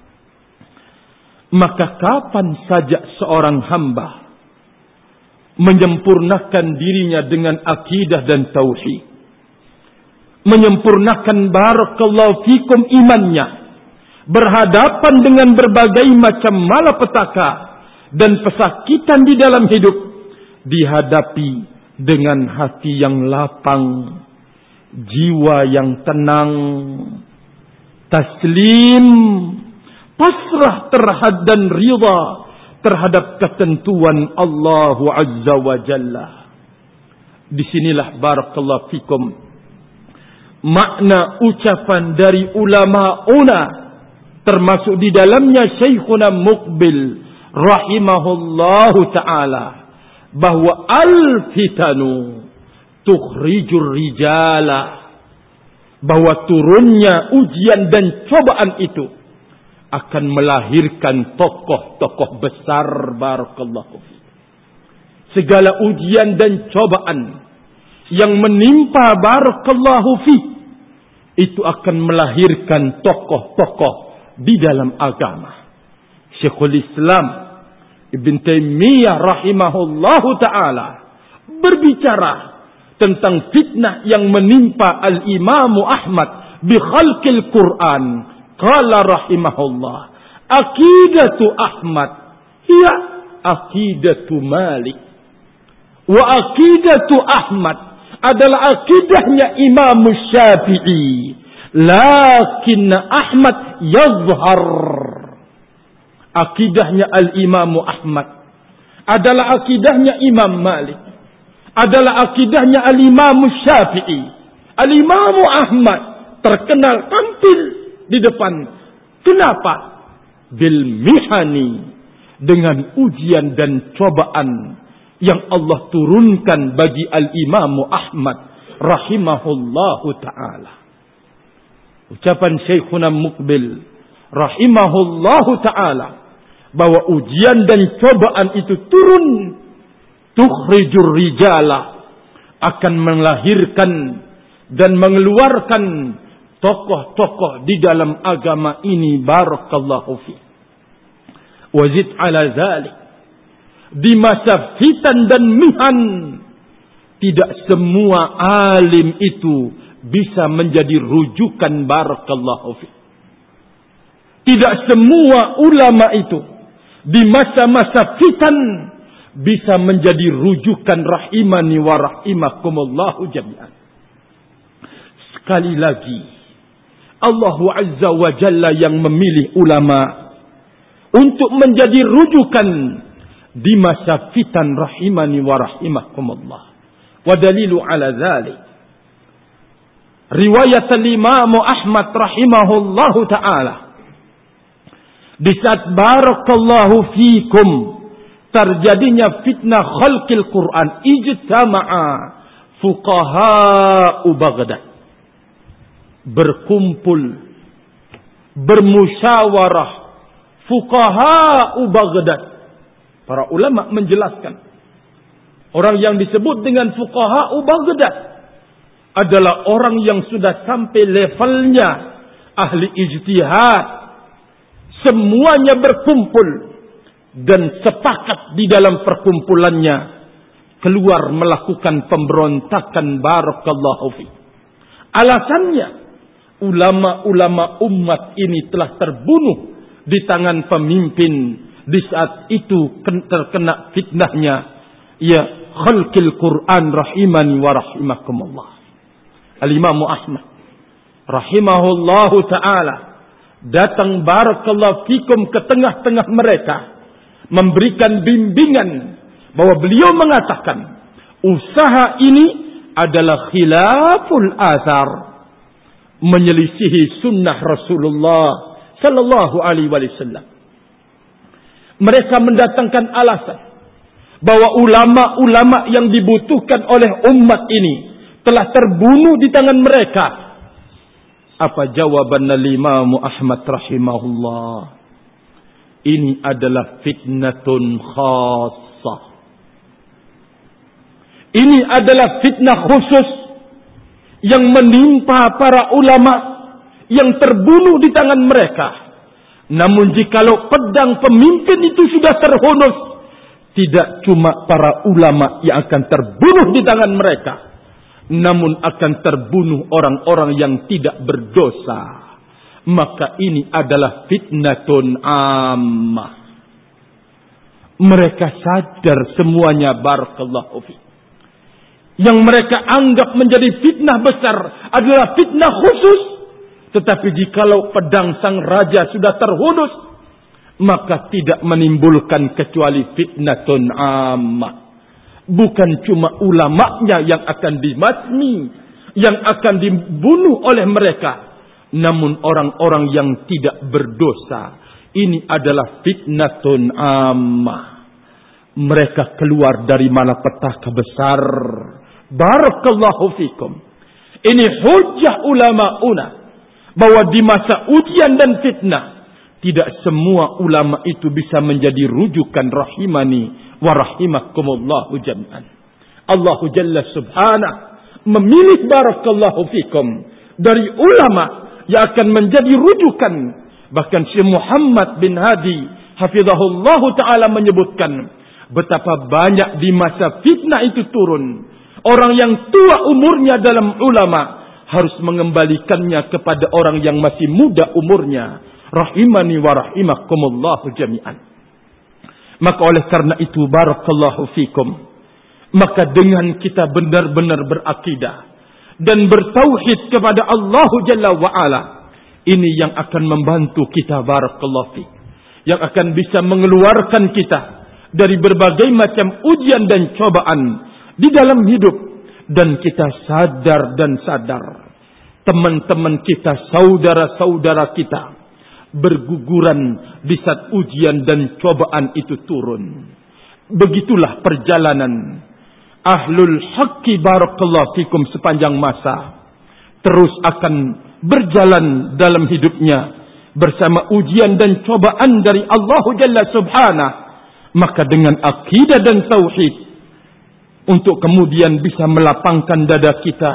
Maka kapan saja seorang hamba menyempurnakan dirinya dengan akidah dan tauhid, menyempurnakan barakallahu fikum imannya, berhadapan dengan berbagai macam malapetaka dan pesakitan di dalam hidup, dihadapi dengan hati yang lapang, jiwa yang tenang, taslim, pasrah terhadap dan ridha terhadap ketentuan Allah Azza wa Jalla. Disinilah barakallahu fikum makna ucapan dari ulama-una, termasuk di dalamnya Syekhuna Muqbil rahimahullahu ta'ala, bahwa al-fitanu tukhrijur rijala, bahwa turunnya ujian dan cobaan itu akan melahirkan tokoh-tokoh besar. Barakallahu fi. Segala ujian dan cobaan yang menimpa barakallahu fi itu akan melahirkan tokoh-tokoh di dalam agama. Syekhul Islam Ibn Taimiyah rahimahullahu ta'ala berbicara tentang fitnah yang menimpa al-Imamu Ahmad bi khalqil Quran. Qala rahimahullah, aqidatu Ahmad hiya aqidatu Malik, wa aqidatu Ahmad adalah akidahnya Imam Syafi'i, lakin Ahmad yazhar. Akidahnya al-Imamu Ahmad adalah akidahnya Imam Malik, adalah akidahnya al-Imamu Syafi'i. Al-Imamu Ahmad terkenal tampil di depan. Kenapa? Bil mihani, dengan ujian dan cobaan yang Allah turunkan bagi al-Imamu Ahmad rahimahullahu ta'ala. Ucapan Syekhuna Muqbil rahimahullahu ta'ala bahwa ujian dan cobaan itu turun, tukhrijur rijala, akan melahirkan dan mengeluarkan tokoh-tokoh di dalam agama ini. Barakallahu fi. Wazid ala zalik, di masa fitan dan mihan, tidak semua alim itu bisa menjadi rujukan. Barakallahu fi. Tidak semua ulama itu di masa-masa fitan bisa menjadi rujukan rahimani wa rahimakumullahu jami'an. Sekali lagi, Allah Azza wa Jalla yang memilih ulama untuk menjadi rujukan di masa fitan rahimani wa rahimakumullah. Wa dalilu ala dzalik riwayat al-Imam Ahmad rahimahullahu taala, di saat barakallahu fikum terjadinya fitnah khalqil Quran, ijtama'a fuqaha'u Baghdad, berkumpul bermusyawarah fuqaha'u Baghdad. Para ulama menjelaskan, orang yang disebut dengan fuqaha'u Baghdad adalah orang yang sudah sampai levelnya ahli ijtihad. Semuanya berkumpul dan sepakat di dalam perkumpulannya keluar melakukan pemberontakan, barakallahu fi. Alasannya, ulama-ulama umat ini telah terbunuh di tangan pemimpin di saat itu terkena fitnahnya ya khalqil Quran rahimani wa rahimakumullah. Al-Imam Ahmad rahimahullahu taala datang barakallahu fikum ke tengah-tengah mereka, memberikan bimbingan bahwa beliau mengatakan usaha ini adalah khilaful athar, menyelisihi sunnah Rasulullah sallallahu alaihi wasallam. Mereka mendatangkan alasan bahwa ulama-ulama yang dibutuhkan oleh umat ini telah terbunuh di tangan mereka. Apa jawaban Imam Ahmad rahimahullah? Ini adalah fitnatun khassah. Ini adalah fitnah khusus yang menimpa para ulama yang terbunuh di tangan mereka. Namun jikalau pedang pemimpin itu sudah terhunus, tidak cuma para ulama yang akan terbunuh di tangan mereka, namun akan terbunuh orang-orang yang tidak berdosa. Maka ini adalah fitnatun ammah. Mereka sadar semuanya, barakallahu fi. Yang mereka anggap menjadi fitnah besar adalah fitnah khusus. Tetapi jikalau pedang sang raja sudah terhunus, maka tidak menimbulkan kecuali fitnatun ammah. Bukan cuma ulamanya yang akan dimasmi, yang akan dibunuh oleh mereka, namun orang-orang yang tidak berdosa. Ini adalah fitnatun ammah. Mereka keluar dari malapetaka besar. Barakallahu fikum. Ini hujjah ulama-una bahwa di masa ujian dan fitnah, tidak semua ulama itu bisa menjadi rujukan rahimani wa rahimakumullahu jami'an. Allahu Jalla Subhanahu memilih barakallahu fikum dari ulama yang akan menjadi rujukan. Bahkan Syekh Muhammad bin Hadi hafizahullahu ta'ala menyebutkan betapa banyak di masa fitnah itu turun orang yang tua umurnya dalam ulama harus mengembalikannya kepada orang yang masih muda umurnya. Rahimani wa rahimakumullahu jami'an. Maka oleh karena itu barakallahu fikum, maka dengan kita benar-benar berakidah dan bertauhid kepada Allah Jalla wa Ala, ini yang akan membantu kita barakallahu fik, yang akan bisa mengeluarkan kita dari berbagai macam ujian dan cobaan di dalam hidup. Dan kita sadar dan sadar teman-teman kita, saudara-saudara kita berguguran di saat ujian dan cobaan itu turun. Begitulah perjalanan ahlul haqqi barakallahu fikum sepanjang masa. Terus akan berjalan dalam hidupnya bersama ujian dan cobaan dari Allah Jalla Subhanahu. Maka dengan akidah dan tauhid, untuk kemudian bisa melapangkan dada kita,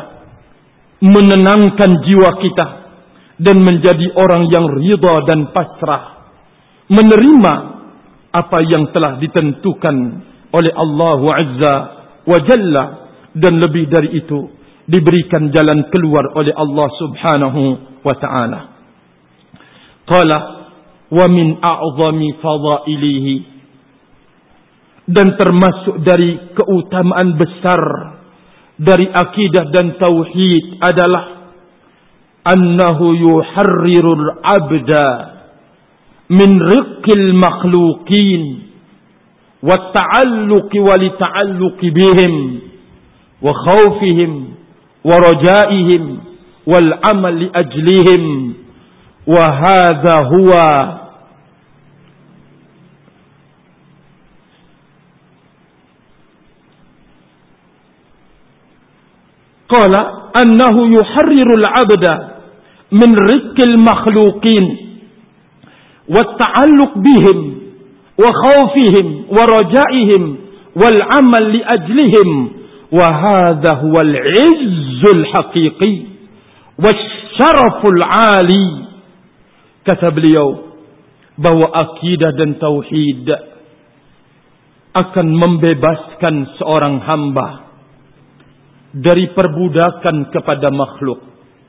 menenangkan jiwa kita, dan menjadi orang yang ridha dan pasrah, menerima apa yang telah ditentukan oleh Allah Azza wa Jalla, dan lebih dari itu diberikan jalan keluar oleh Allah Subhanahu wa ta'ala. Qala wa min a'zami fadailihi, dan termasuk dari keutamaan besar dari akidah dan tauhid adalah annahu yuharrirul abda min riqqil makhluqin wa ta'alluqi wa li ta'alluqi bihim wa khawfihim wa rajaihim wal amal li ajlihim, wa hadha huwa qala annahu yuharrirul abda min riqqil makhluqin wa ta'alluq bihim wa khawfihim wa rajaihim wal amal li ajlihim, wa hadha huwal izzul haqiqi wasyaraful ali. Kata beliau bahwa akidah dan tauhid akan membebaskan seorang hamba dari perbudakan kepada makhluk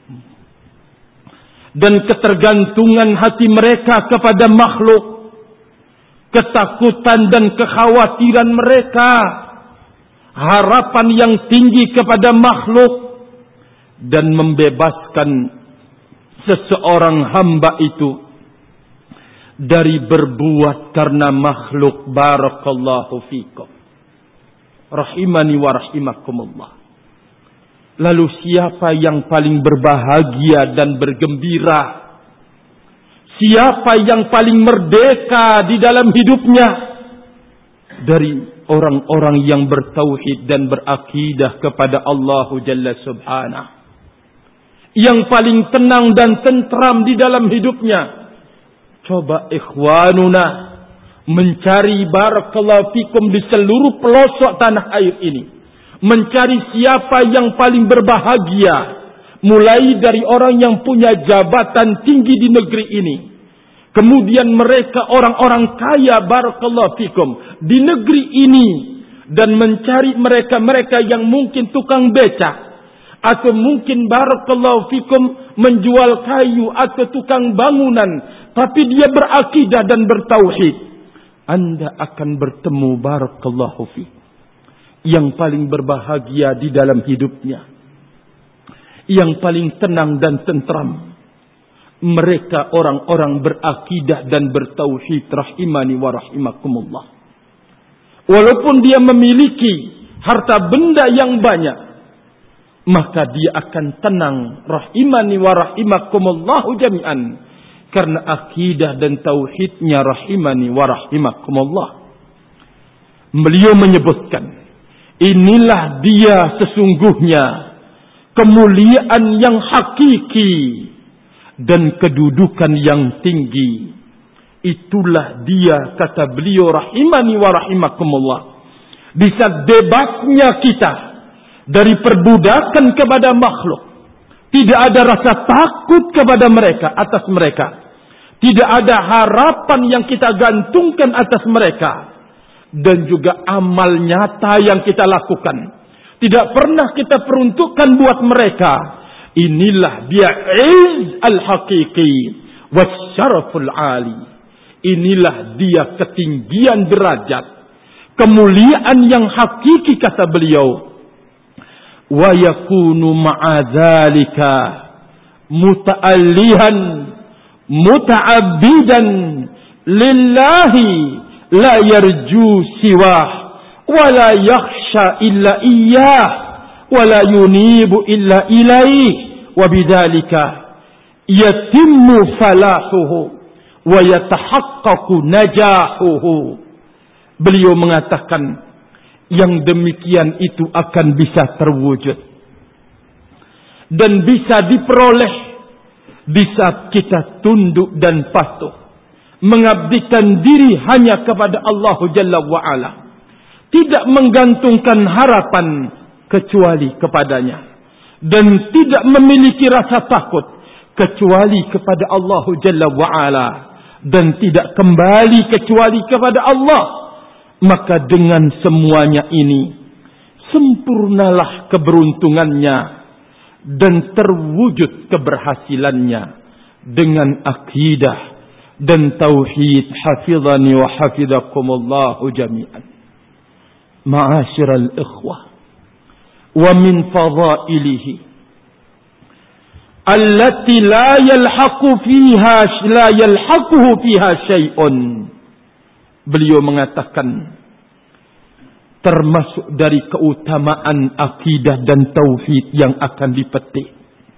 dan ketergantungan hati mereka kepada makhluk, ketakutan dan kekhawatiran mereka, harapan yang tinggi kepada makhluk, dan membebaskan seseorang hamba itu dari berbuat karena makhluk. Barakallahu fikum, rahimani wa rahimakumullah. Lalu siapa yang paling berbahagia dan bergembira? Siapa yang paling merdeka di dalam hidupnya dari orang-orang yang bertauhid dan berakidah kepada Allah Jalla Subhanahu? Yang paling tenang dan tentram di dalam hidupnya. Coba ikhwanuna mencari barakallahu fikum di seluruh pelosok tanah air ini. Mencari siapa yang paling berbahagia. Mulai dari orang yang punya jabatan tinggi di negeri ini. Kemudian mereka orang-orang kaya barakallahu fikum di negeri ini. Dan mencari mereka-mereka yang mungkin tukang becak. Atau mungkin barakallahu fikum menjual kayu atau tukang bangunan. Tapi dia berakidah dan bertauhid. Anda akan bertemu barakallahu fikum yang paling berbahagia di dalam hidupnya, yang paling tenang dan tentram. Mereka orang-orang berakidah dan bertauhid, rahimani wa rahimakumullah. Walaupun dia memiliki harta benda yang banyak, maka dia akan tenang, rahimani wa rahimakumullah jami'an, karena akidah dan tauhidnya, rahimani wa rahimakumullah. Beliau menyebutkan, inilah dia sesungguhnya kemuliaan yang hakiki dan kedudukan yang tinggi. Itulah dia, kata beliau, rahimani wa rahimakumullah. Di saat bebasnya kita dari perbudakan kepada makhluk, tidak ada rasa takut kepada mereka, atas mereka. Tidak ada harapan yang kita gantungkan atas mereka. Dan juga amal nyata yang kita lakukan tidak pernah kita peruntukkan buat mereka. Inilah dia izz al-haqiqi wasyaraful ali. Inilah dia ketinggian derajat, kemuliaan yang hakiki, kata beliau. Wa yakunu ma'adzalika muta'allihan muta'abbidan lillahi la yarju siwah wa la yakhsha illa iyyah wa la yunibu illa ilaih, wa bidzalika yatimmu falahuhu wa yatahaqqaqu najahuhu. Beliau mengatakan yang demikian itu akan bisa terwujud dan bisa diperoleh di saat kita tunduk dan patuh, mengabdikan diri hanya kepada Allah Jalla wa'ala, tidak menggantungkan harapan kecuali kepadanya, dan tidak memiliki rasa takut kecuali kepada Allah Jalla wa'ala, dan tidak kembali kecuali kepada Allah. Maka dengan semuanya ini sempurnalah keberuntungannya dan terwujud keberhasilannya dengan akidah dan tauhid. Hafizani wa hafizakumullahu jami'an. Ma'asyiral ikhwah, wa min fadailihi allati la yalhaqu fiha la yalhaquhu fiha syai'un. Beliau mengatakan termasuk dari keutamaan akidah dan tauhid yang akan dipetik,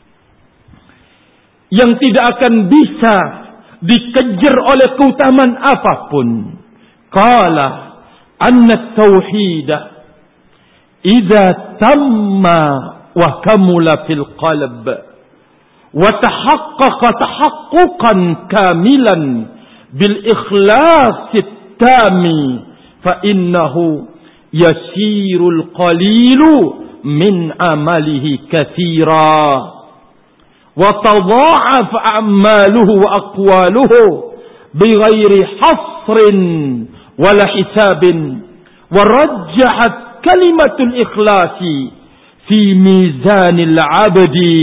yang tidak akan bisa dikejar oleh keutamaan apapun. Qala anna tauhid idza tamma wa kamula fil qalb wa tahaqqaqa tahaqquqan kamilan bil ikhlas tami fa innahu yasirul qalilu min amalihi katsira wa tadha'af a'maluhu wa aqwaluhu bighairi hasrin wala hisabin wa rajjahat kalimatul ikhlasi fi mizanil 'abdi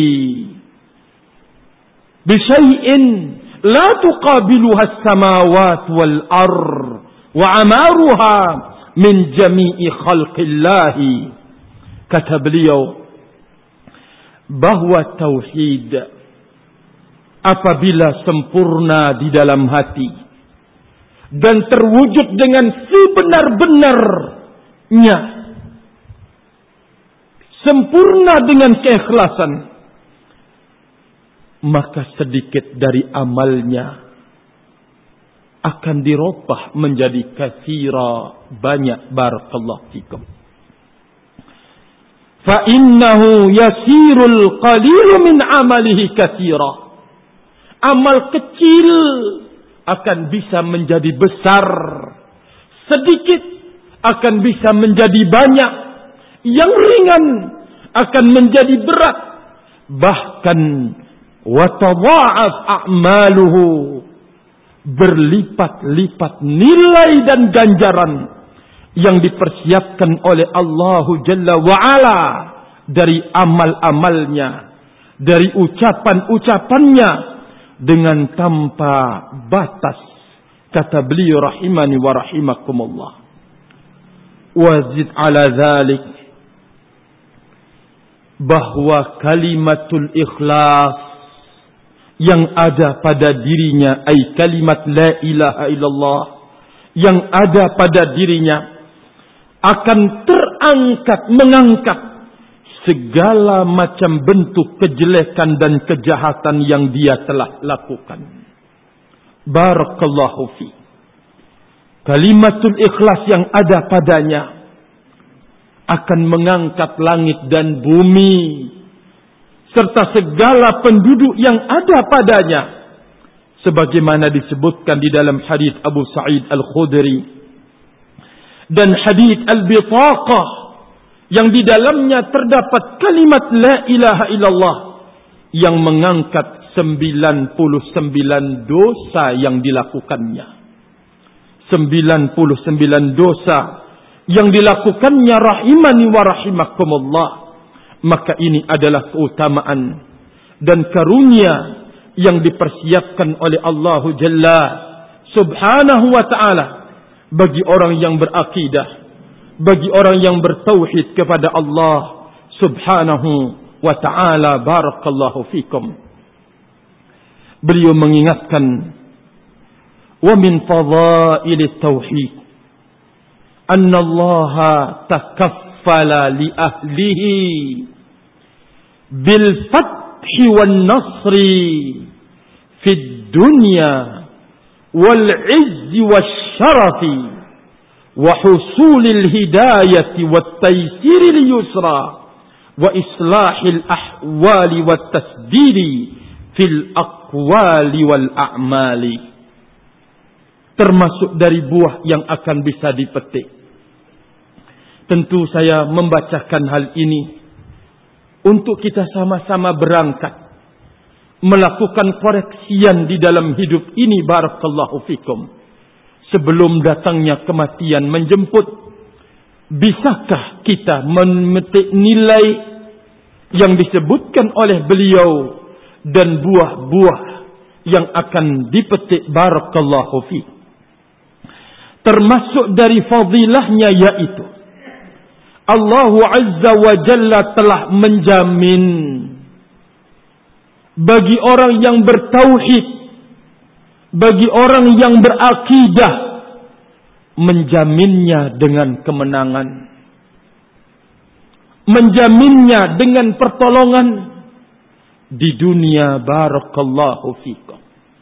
bi syai'in la tuqabiluha as-samawat wal ard wa 'amaruha min jami'i khalqillahi. Kata beliau bahwa tauhid apabila sempurna di dalam hati dan terwujud dengan sebenar-benarnya, sempurna dengan keikhlasan, maka sedikit dari amalnya akan dirubah menjadi katsira, banyak. Barakallahu fikum. Fa innahu yasirul qalil min amalihi katsira. Amal kecil akan bisa menjadi besar, sedikit akan bisa menjadi banyak, yang ringan akan menjadi berat, bahkan wa tadha'af a'maluhu, berlipat-lipat nilai dan ganjaran yang dipersiapkan oleh Allahu Jalla wa'ala dari amal-amalnya, dari ucapan-ucapannya, dengan tanpa batas. Kata beliau rahimani wa rahimakumullah. Wazid ala dhalik, bahwa kalimatul ikhlas yang ada pada dirinya, ay kalimat la ilaha illallah yang ada pada dirinya, akan terangkat, mengangkat segala macam bentuk kejelekan dan kejahatan yang dia telah lakukan. Barakallahu fi. Kalimatul ikhlas yang ada padanya akan mengangkat langit dan bumi serta segala penduduk yang ada padanya, sebagaimana disebutkan di dalam hadis Abu Sa'id Al-Khudri dan hadis Al-Bitaqah, yang di dalamnya terdapat kalimat la ilaha illallah yang mengangkat sembilan puluh sembilan dosa yang dilakukannya. sembilan puluh sembilan dosa yang dilakukannya rahimani wa rahimakumullah. Maka ini adalah keutamaan dan karunia yang dipersiapkan oleh Allah Jalla Subhanahu wa ta'ala bagi orang yang berakidah, bagi orang yang bertauhid kepada Allah Subhanahu wa ta'ala. Barakallahu fikum. Beliau mengingatkan, wa min fadailit tauhid anna Allah takaffala li ahlihi bil fathi wan nasri fid dunya wal izzi wasyarafi wa husulil hidayati wat taysiril yusra wa islahil ahwali wat tasdidi fil aqwali wal a'mali. Termasuk dari buah yang akan bisa dipetik. Tentu saya membacakan hal ini untuk kita sama-sama berangkat melakukan koreksian di dalam hidup ini. Barakallahu fikum. Sebelum datangnya kematian menjemput, bisakah kita memetik nilai yang disebutkan oleh beliau dan buah-buah yang akan dipetik barakallahu fi. Termasuk dari fadilahnya yaitu Allah Azza wa Jalla telah menjamin bagi orang yang bertauhid, bagi orang yang berakidah, menjaminnya dengan kemenangan, menjaminnya dengan pertolongan di dunia. Barakallahu fikum.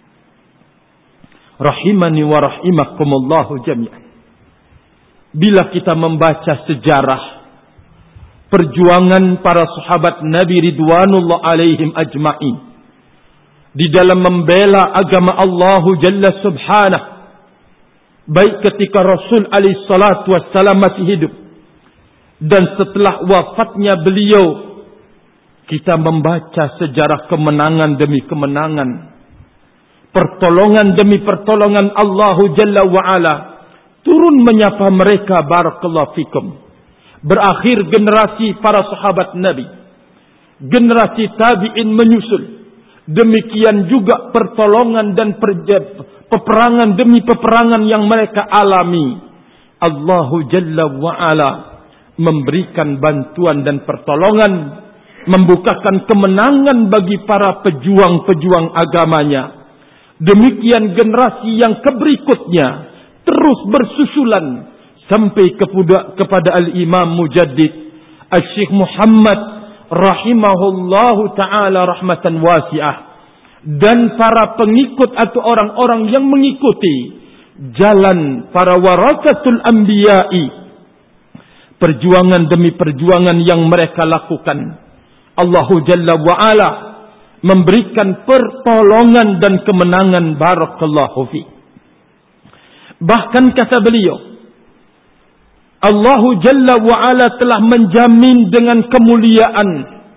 Rahimani wa rahimakumullahu jami'an. Bila kita membaca sejarah perjuangan para sahabat Nabi ridwanullah alaihim ajma'in di dalam membela agama Allah Jalla Subhanahu, baik ketika Rasul alaihi salatu wassalam masih hidup dan setelah wafatnya beliau, kita membaca sejarah kemenangan demi kemenangan, pertolongan demi pertolongan Allah Jalla wa'ala turun menyapa mereka. Barakallahu fikum. Berakhir generasi para sahabat Nabi, generasi tabi'in menyusul. Demikian juga pertolongan dan peperangan demi peperangan yang mereka alami. Allah Jalla wa'ala memberikan bantuan dan pertolongan, membukakan kemenangan bagi para pejuang-pejuang agamanya. Demikian generasi yang keberikutnya terus bersusulan sampai kepada, kepada Al-Imam Mujaddid Al-Syekh Muhammad rahimahullahu ta'ala rahmatan wasi'ah, dan para pengikut atau orang-orang yang mengikuti jalan para warasatul anbiya'i, perjuangan demi perjuangan yang mereka lakukan. Allah Jalla wa'ala memberikan pertolongan dan kemenangan. Barakallahu fi. Bahkan kata beliau, Allah Jalla wa'ala telah menjamin dengan kemuliaan,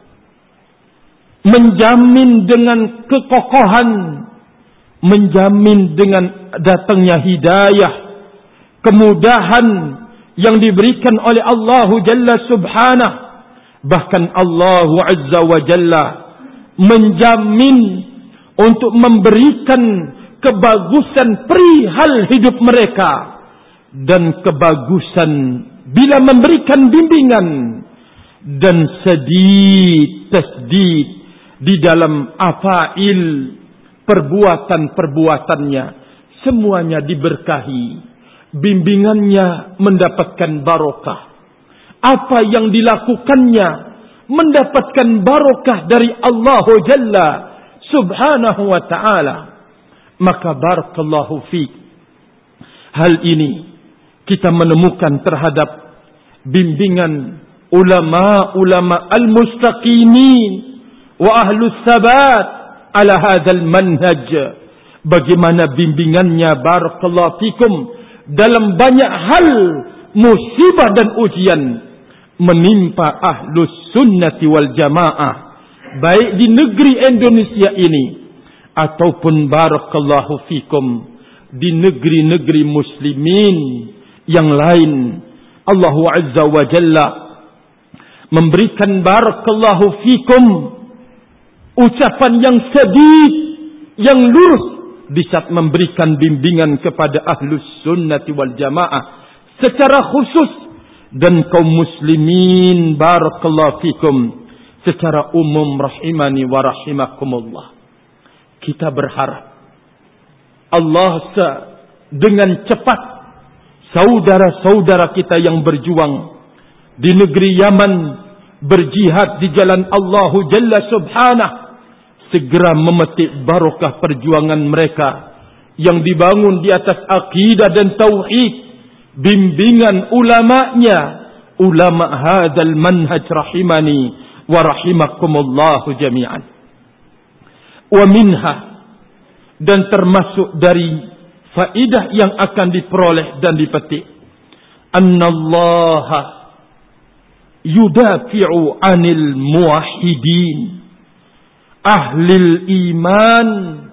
menjamin dengan kekokohan, menjamin dengan datangnya hidayah, kemudahan yang diberikan oleh Allah Jalla Subhanahu. Bahkan Allah Azza wa Jalla menjamin untuk memberikan kebagusan perihal hidup mereka dan kebagusan bila memberikan bimbingan dan sedid tasdid di dalam afail perbuatan-perbuatannya, semuanya diberkahi, bimbingannya mendapatkan barokah, apa yang dilakukannya mendapatkan barokah dari Allah Jalla Subhanahu wa ta'ala. Maka barakallahu fiik, hal ini kita menemukan terhadap bimbingan ulama-ulama al-mustaqimin wa ahlus sabat ala hadzal manhaj. Bagaimana bimbingannya barakallahu fikum dalam banyak hal musibah dan ujian menimpa ahlus sunnati wal jamaah, baik di negeri Indonesia ini ataupun barakallahu fikum di negeri-negeri muslimin yang lain. Allah Azza wa Jalla memberikan barakallahu fikum ucapan yang sedih, yang lurus di saat memberikan bimbingan kepada ahlus sunnati wal jamaah secara khusus dan kaum muslimin barakallahu fikum secara umum rahimani wa rahimakumullah. Kita berharap Allah dengan cepat saudara-saudara kita yang berjuang di negeri Yaman berjihad di jalan Allah Jalla Subhanahu segera memetik barokah perjuangan mereka yang dibangun di atas akidah dan tauhid, bimbingan ulamanya, ulama hadzal manhaj rahimani wa rahimakumullah jami'an. Wa minha, dan termasuk dari faidah yang akan diperoleh dan dipetik, annallaha yudafi'u 'anil muwahhidin ahlil iman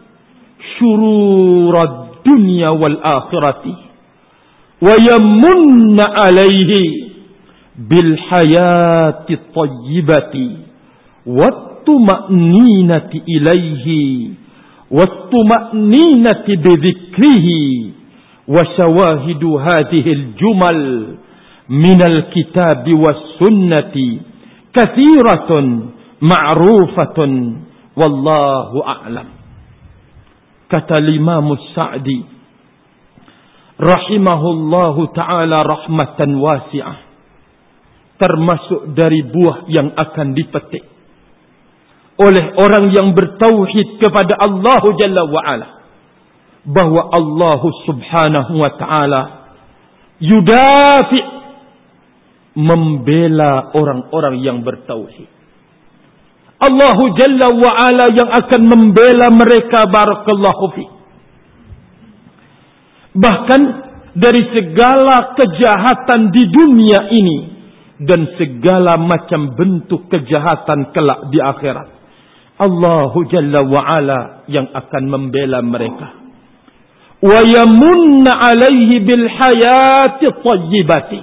syururad dunya wal akhirati wa yamunna 'alaihi bil hayati thayyibati wat tuma'ninati ilaihi wattuma'ninati bidzikrihi wa syawahidu hadhil jumal minal kitabi was sunnati katsiratun ma'rufatun wallahu a'lam. Kata Imam Sa'di rahimahullahu ta'ala rahmatan wasi'ah, termasuk dari buah yang akan dipetik oleh orang yang bertauhid kepada Allah Jalla wa'ala, bahwa Allah subhanahu wa ta'ala yudafi' membela orang-orang yang bertauhid. Allah Jalla wa'ala yang akan membela mereka, barakallahu fi. Bahkan dari segala kejahatan di dunia ini dan segala macam bentuk kejahatan kelak di akhirat, Allah Jalla wa'ala yang akan membela mereka. Wa yamunna alaihi bil hayati thayyibati.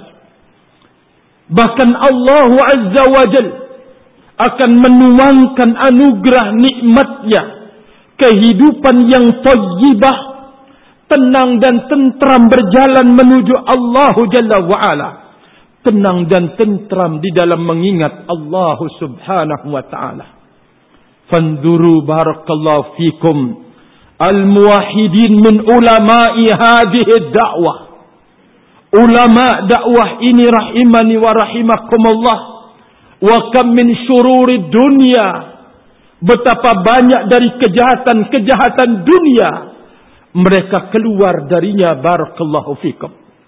Bahkan Allah Azza wa Jalla akan menuangkan anugerah nikmatnya, kehidupan yang thayyibah, tenang dan tentram berjalan menuju Allah Jalla wa'ala. Tenang dan tentram di dalam mengingat Allah subhanahu wa ta'ala. Fanduru barakallahu fikum al-muwahhidin min ulama'i hadhihi da'wah. Ulama dakwah ini rahimani wa rahimakumullah. Wa kam min syururi dunia. Betapa banyak dari kejahatan-kejahatan dunia mereka keluar darinya, barakallahu fikum.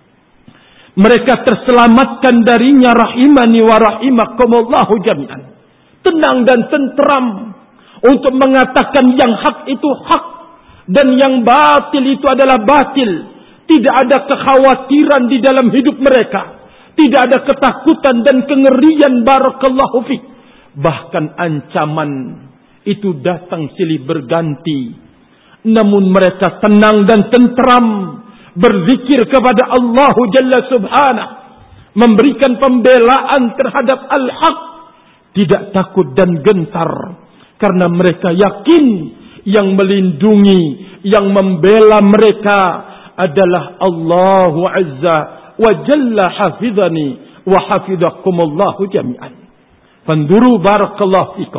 Mereka terselamatkan darinya rahimani wa rahimakumullah jami'an. Tenang dan tentram untuk mengatakan yang hak itu hak dan yang batil itu adalah batil. Tidak ada kekhawatiran di dalam hidup mereka. Tidak ada ketakutan dan kengerian, barakallahu fi. Bahkan ancaman itu datang silih berganti. Namun mereka tenang dan tentram, berzikir kepada Allah Jalla subhanahu, memberikan pembelaan terhadap al-haq, tidak takut dan gentar, karena mereka yakin yang melindungi, yang membela mereka adalah Allah Azza wa Jalla hafizani wa hafizakumullahu jami'an. Fanduru barakallahu fikum.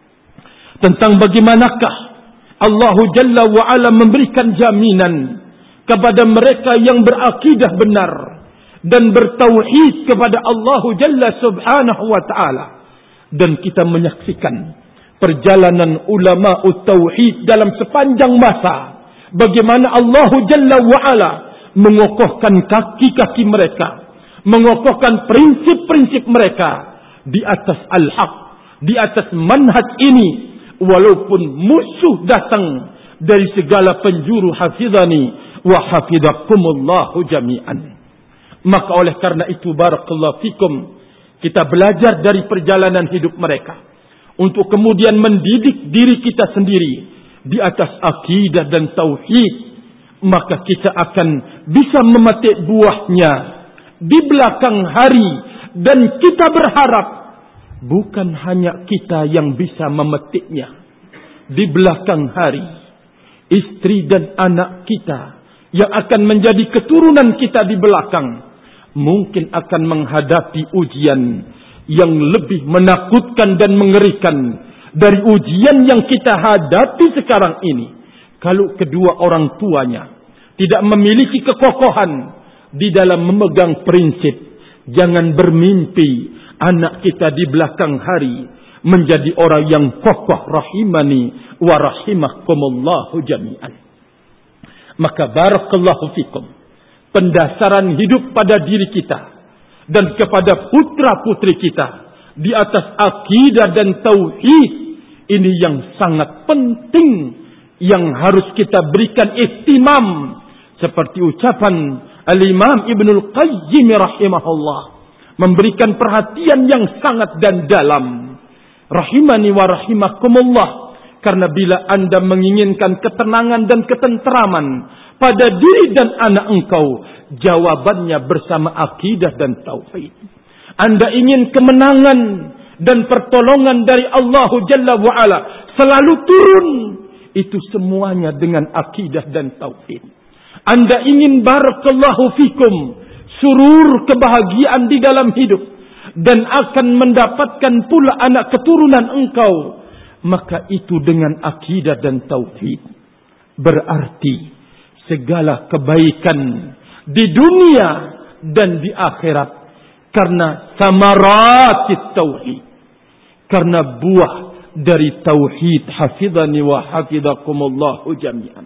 Tentang bagaimanakah Allah Jalla wa Ala memberikan jaminan kepada mereka yang berakidah benar dan bertauhid kepada Allah Jalla subhanahu wa ta'ala. Dan kita menyaksikan perjalanan ulama tauhid dalam sepanjang masa. Bagaimana Allah Jalla wa'ala mengokohkan kaki-kaki mereka, mengokohkan prinsip-prinsip mereka di atas al-haq, di atas manhaj ini, walaupun musuh datang dari segala penjuru. Hafizani wa hafizakumullahu jami'an. Maka oleh karena itu, barakallahu fikum, kita belajar dari perjalanan hidup mereka untuk kemudian mendidik diri kita sendiri di atas akidah dan tauhid, maka kita akan bisa memetik buahnya di belakang hari. Dan kita berharap bukan hanya kita yang bisa memetiknya di belakang hari, istri dan anak kita yang akan menjadi keturunan kita di belakang mungkin akan menghadapi ujian yang lebih menakutkan dan mengerikan dari ujian yang kita hadapi sekarang ini. Kalau kedua orang tuanya tidak memiliki kekokohan di dalam memegang prinsip, jangan bermimpi anak kita di belakang hari menjadi orang yang kokoh, rahimani wa rahimakumullahu jami'an. Maka barakallahu fikum, pendasaran hidup pada diri kita dan kepada putra-putri kita di atas akidah dan tauhid, ini yang sangat penting yang harus kita berikan ihtimam. Seperti ucapan Al-Imam Ibnul Qayyim rahimahullah, memberikan perhatian yang sangat dan dalam. Rahimani wa rahimakumullah. Karena bila anda menginginkan ketenangan dan ketenteraman pada diri dan anak engkau, jawabannya bersama akidah dan tauhid. Anda ingin kemenangan dan pertolongan dari Allah Jalla wa'ala selalu turun, Itu semuanya dengan akidah dan tauhid. Anda ingin barakallahu fikum surur kebahagiaan di dalam hidup dan akan mendapatkan pula anak keturunan engkau, maka itu dengan akidah dan tauhid. Berarti segala kebaikan di dunia dan di akhirat karena samaratit tauhid, karena buah dari tauhid. Hafidhani wa hafidhakumullahu jami'an.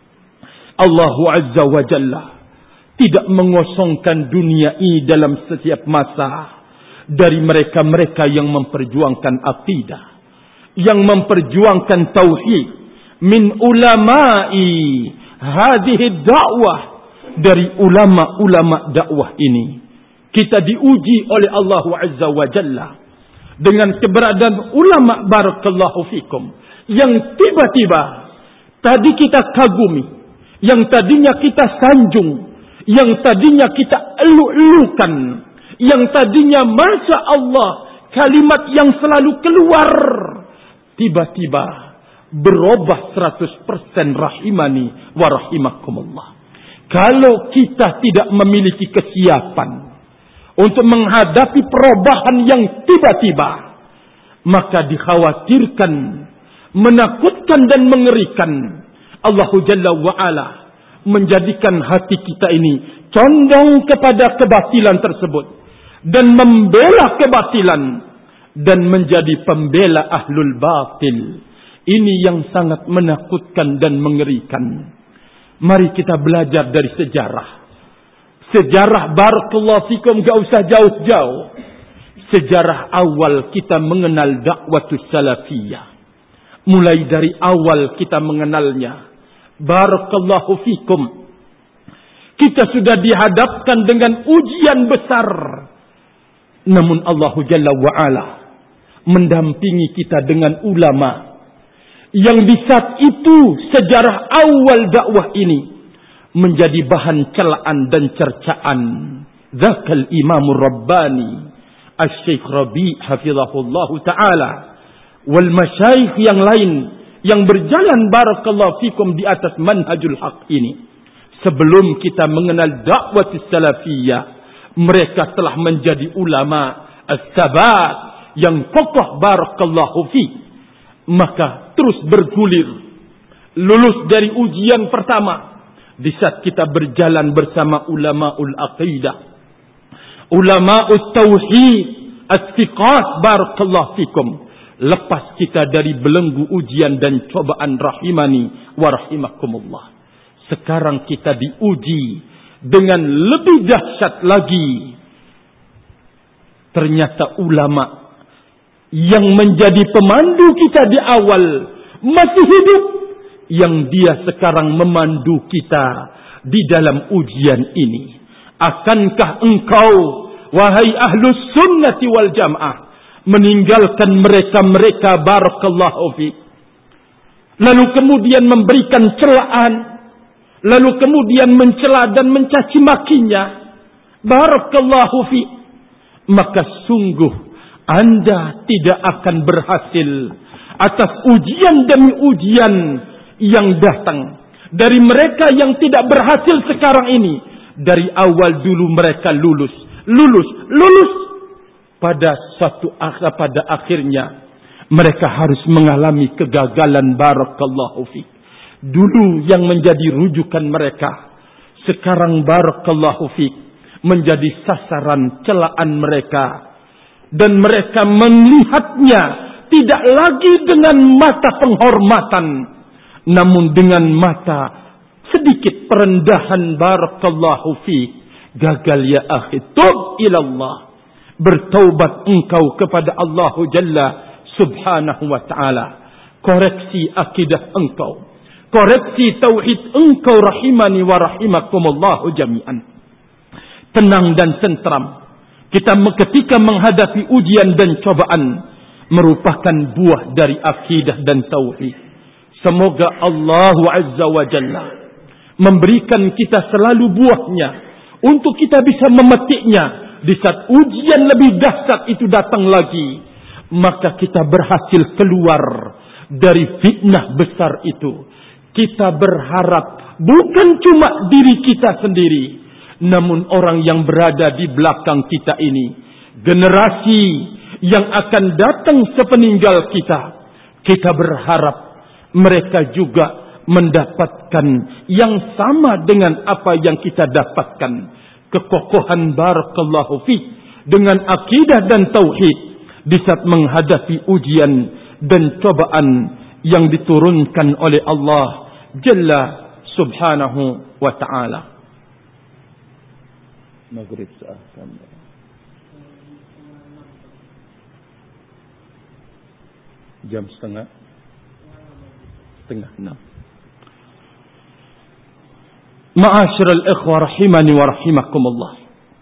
Allah Azza wa Jalla tidak mengosongkan dunia ini dalam setiap masa dari mereka-mereka yang memperjuangkan akidah, yang memperjuangkan tauhid, min ulama'i hadhihi da'wah, dari ulama-ulama dakwah ini. Kita diuji oleh Allah Azza wa Jalla dengan keberadaan ulama barakallahu fikum yang tiba-tiba tadi kita kagumi, yang tadinya kita sanjung, yang tadinya kita elu-elukan, yang tadinya Masya Allah kalimat yang selalu keluar, tiba-tiba berubah seratus persen rahimani wa rahimakumullah. Kalau kita tidak memiliki kesiapan untuk menghadapi perubahan yang tiba-tiba, maka dikhawatirkan, menakutkan dan mengerikan. Allah Jalla wa'ala menjadikan hati kita ini condong kepada kebatilan tersebut dan membela kebatilan dan menjadi pembela ahlul batil. Ini yang sangat menakutkan dan mengerikan. Mari kita belajar dari sejarah. Sejarah barakallahu fikum gak usah jauh-jauh. Sejarah awal kita mengenal dakwatus salafiyah. Mulai dari awal kita mengenalnya. Barakallahu fikum. Kita sudah dihadapkan dengan ujian besar. Namun Allah Jalla wa'ala mendampingi kita dengan ulama yang di saat itu sejarah awal dakwah ini menjadi bahan celaan dan cercaan. Zakal Imamur Rabbani Asy-Syaikh Rabi' hafizahullahu ta'ala wal masyayikh yang lain yang berjalan barakallahu fikum di atas manhajul haq ini. Sebelum kita mengenal dakwah salafiyah, mereka telah menjadi ulama as-sabat yang kokoh barakallahu fi. Maka terus bergulir, lulus dari ujian pertama di saat kita berjalan bersama ulamaul aqidah, ulamaul tauhid, as-siqat barakallahu fikum. Lepas kita dari belenggu ujian dan cobaan rahimani wa rahimakumullah. Sekarang kita diuji dengan lebih dahsyat lagi. Ternyata ulama yang menjadi pemandu kita di awal masih hidup, yang dia sekarang memandu kita di dalam ujian ini. Akankah engkau, wahai ahlus sunnati wal jamaah, meninggalkan mereka-mereka barakallahu fi, lalu kemudian memberikan celaan, lalu kemudian mencela dan mencaci makinya, barakallahu fi? Maka sungguh Anda tidak akan berhasil atas ujian demi ujian yang datang dari mereka yang tidak berhasil sekarang ini. Dari awal dulu mereka lulus, lulus, lulus. Pada suatu akhir, pada akhirnya mereka harus mengalami kegagalan barakallahu fi. Dulu yang menjadi rujukan mereka, sekarang barakallahu fi menjadi sasaran celaan mereka. Dan mereka melihatnya tidak lagi dengan mata penghormatan, namun dengan mata sedikit perendahan barakallahu fi. Gagal ya akhi, tub ilallah. Bertaubat engkau kepada Allah Jalla subhanahu wa ta'ala. Koreksi akidah engkau, koreksi tauhid engkau rahimani wa rahimakumullahu jami'an. Tenang dan tentram kita ketika menghadapi ujian dan cobaan merupakan buah dari akidah dan tauhid. Semoga Allah Azza wa Jalla memberikan kita selalu buahnya untuk kita bisa memetiknya. Di saat ujian lebih dahsyat itu datang lagi, maka kita berhasil keluar dari fitnah besar itu. Kita berharap bukan cuma diri kita sendiri, namun orang yang berada di belakang kita ini, generasi yang akan datang sepeninggal kita, kita berharap mereka juga mendapatkan yang sama dengan apa yang kita dapatkan. Kekokohan barakallahu fi dengan akidah dan tauhid di saat menghadapi ujian dan cobaan yang diturunkan oleh Allah Jalla Subhanahu wa ta'ala. Maghrib seakan jam setengah setengah enam. Ma'asyiral ikhwah rahimani wa rahimakumullah.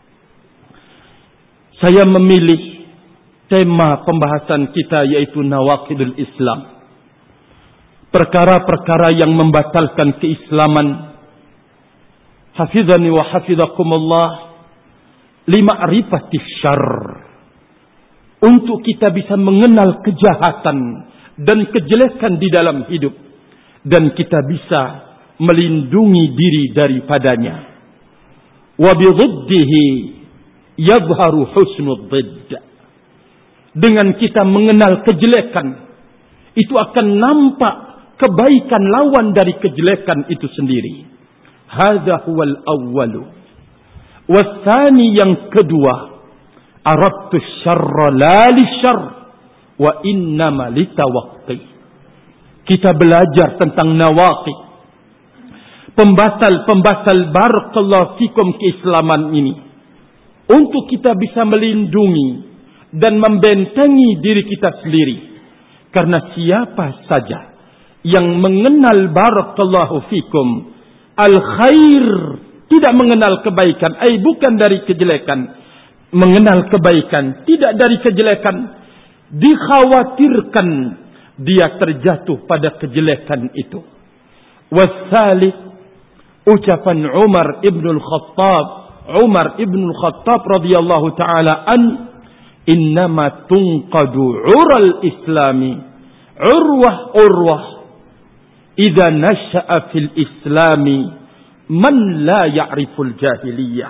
Saya memilih tema pembahasan kita yaitu nawaqidul Islam. Perkara-perkara yang membatalkan keislaman. Hafizani wa hafizakumullah. Lima'rifatis syarr. Untuk kita bisa mengenal kejahatan dan kejelekan di dalam hidup. Dan kita bisa melindungi diri daripadanya. Wa bidhiddihi yadhharu husnul dhidd. Dengan kita mengenal kejelekan, itu akan nampak kebaikan lawan dari kejelekan itu sendiri. Hadza huwal awwalu. Watsani yang kedua, aradtu syarra la lisyarr wa innama litawaqqi. Kita belajar tentang nawaqid, pembatal-pembatal barakallahu fikum keislaman ini, untuk kita bisa melindungi dan membentengi diri kita sendiri. Karena siapa saja yang mengenal barakallahu fikum al-khair, tidak mengenal kebaikan, ay bukan dari kejelekan, mengenal kebaikan tidak dari kejelekan, dikhawatirkan dia terjatuh pada kejelekan itu. Wassalih, ucapan Umar ibn al-Khattab, Umar ibn al-Khattab radhiyallahu taala an, innama tunqadu ural islami urwah urwah idza nasha'a fil islami man la ya'riful jahiliyah.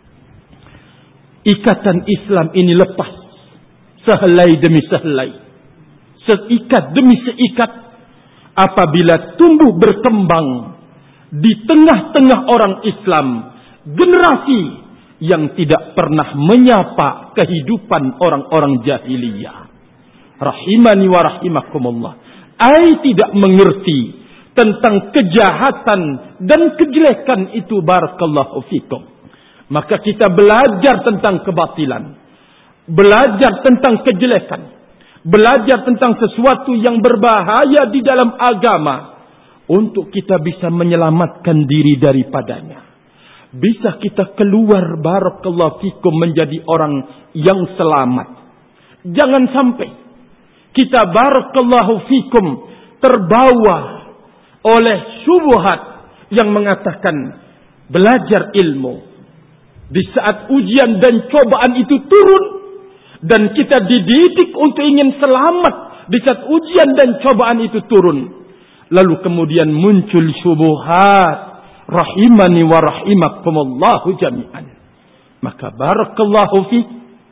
Ikatan Islam ini lepas sehelai demi sehelai, seikat demi seikat, apabila tumbuh berkembang di tengah-tengah orang Islam generasi yang tidak pernah menyapa kehidupan orang-orang jahiliyah. Rahimani wa rahimakumullah. Ai tidak mengerti tentang kejahatan dan kejelekan itu, barakallahu fikum. Maka kita belajar tentang kebatilan, belajar tentang kejelekan, belajar tentang sesuatu yang berbahaya di dalam agama, untuk kita bisa menyelamatkan diri daripadanya. Bisa kita keluar barakallahu fikum menjadi orang yang selamat. Jangan sampai kita barakallahu fikum terbawa oleh syubhat yang mengatakan belajar ilmu di saat ujian dan cobaan itu turun, dan kita dididik untuk ingin selamat di saat ujian dan cobaan itu turun, lalu kemudian muncul syubhat. Rahimani wa rahimakumullahu jami'an. Maka barakallahu fi,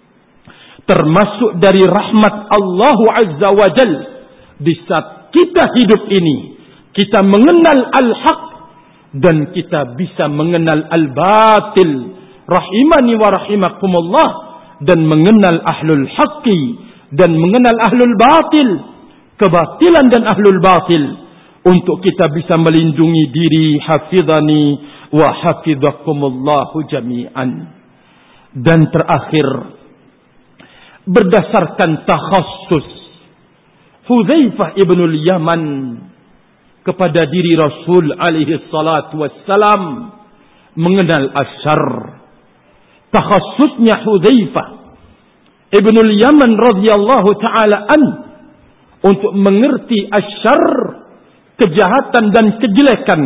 termasuk dari rahmat Allah Azza wa Jal, di saat kita hidup ini kita mengenal al-haq dan kita bisa mengenal al-batil. Rahimani wa rahimakumullah, dan mengenal ahlul haqqi dan mengenal ahlul batil, kebatilan dan ahlul batil, untuk kita bisa melindungi diri. Hafizani wa hafizakumullahu jami'an. Dan terakhir, berdasarkan takhassus Hudzaifah ibnul Yaman kepada diri Rasul alaihi salatu wassalam mengenal asyarr. Takhassusnya Hudzaifah ibnul Yaman radhiyallahu ta'ala an untuk mengerti asyarr, kejahatan dan kejelekan.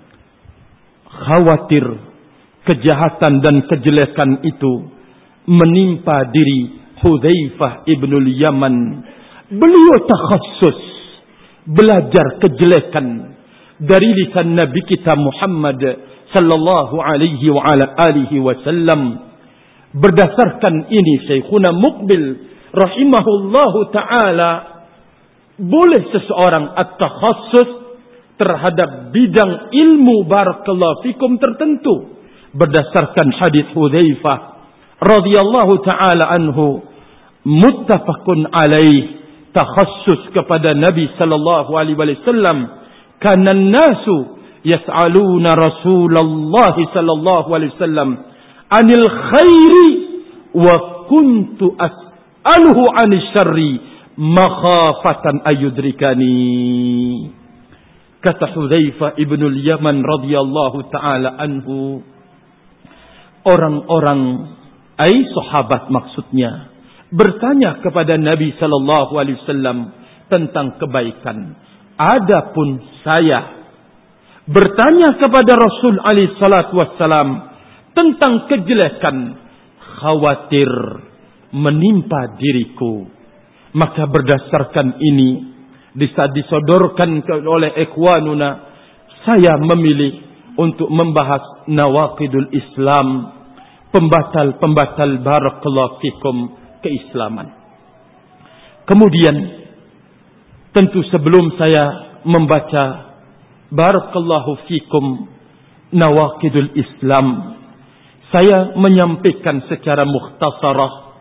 Khawatir kejahatan dan kejelekan itu menimpa diri Hudzaifah ibnul Yaman. Beliau takhassus belajar kejelekan dari lisan Nabi kita Muhammad sallallahu alaihi wa ala alihi wasallam. Berdasarkan ini Syekhuna Muqbil rahimahullahu ta'ala, boleh seseorang at-takhassus terhadap bidang ilmu barakallahu fikum tertentu berdasarkan hadis Hudzaifah radhiyallahu ta'ala anhu, muttafaqun alaih, takhassus kepada Nabi sallallahu alaihi wasallam. Kana an-nasu yas'aluna Rasulullah sallallahu alaihi wasallam anil khairi wa kuntu as'aluhu 'anil syarri makhafatan ayudrikani. Kata Hudzaifah ibn al-Yaman radhiyallahu taala anhu, orang-orang, ai sahabat maksudnya, bertanya kepada Nabi sallallahu alaihi wasallam tentang kebaikan. Adapun saya bertanya kepada Rasul alaihi salatu wassalam tentang kejelekan, khawatir menimpa diriku. Maka berdasarkan ini, disodorkan oleh ikhwanuna, saya memilih untuk membahas nawaqidul Islam, pembatal-pembatal barakallahu fikum keislaman. Kemudian tentu sebelum saya membaca barakallahu fikum nawaqidul Islam, saya menyampaikan secara mukhtasarah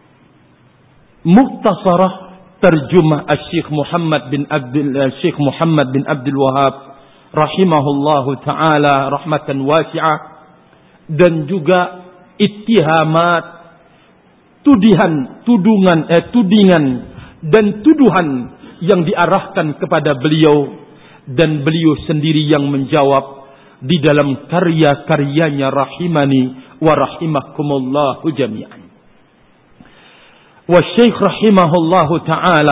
mukhtasarah terjemah Syekh Muhammad bin Abdul Syekh Muhammad bin Abdul Wahhab rahimahullahu taala rahmatan wasi'ah, dan juga ittihamat, tudihan, tudungan, eh, tudingan dan tuduhan yang diarahkan kepada beliau, dan beliau sendiri yang menjawab di dalam karya-karyanya rahimani wa rahimakumullahu jami'an. Wa Syekh rahimahullahu ta'ala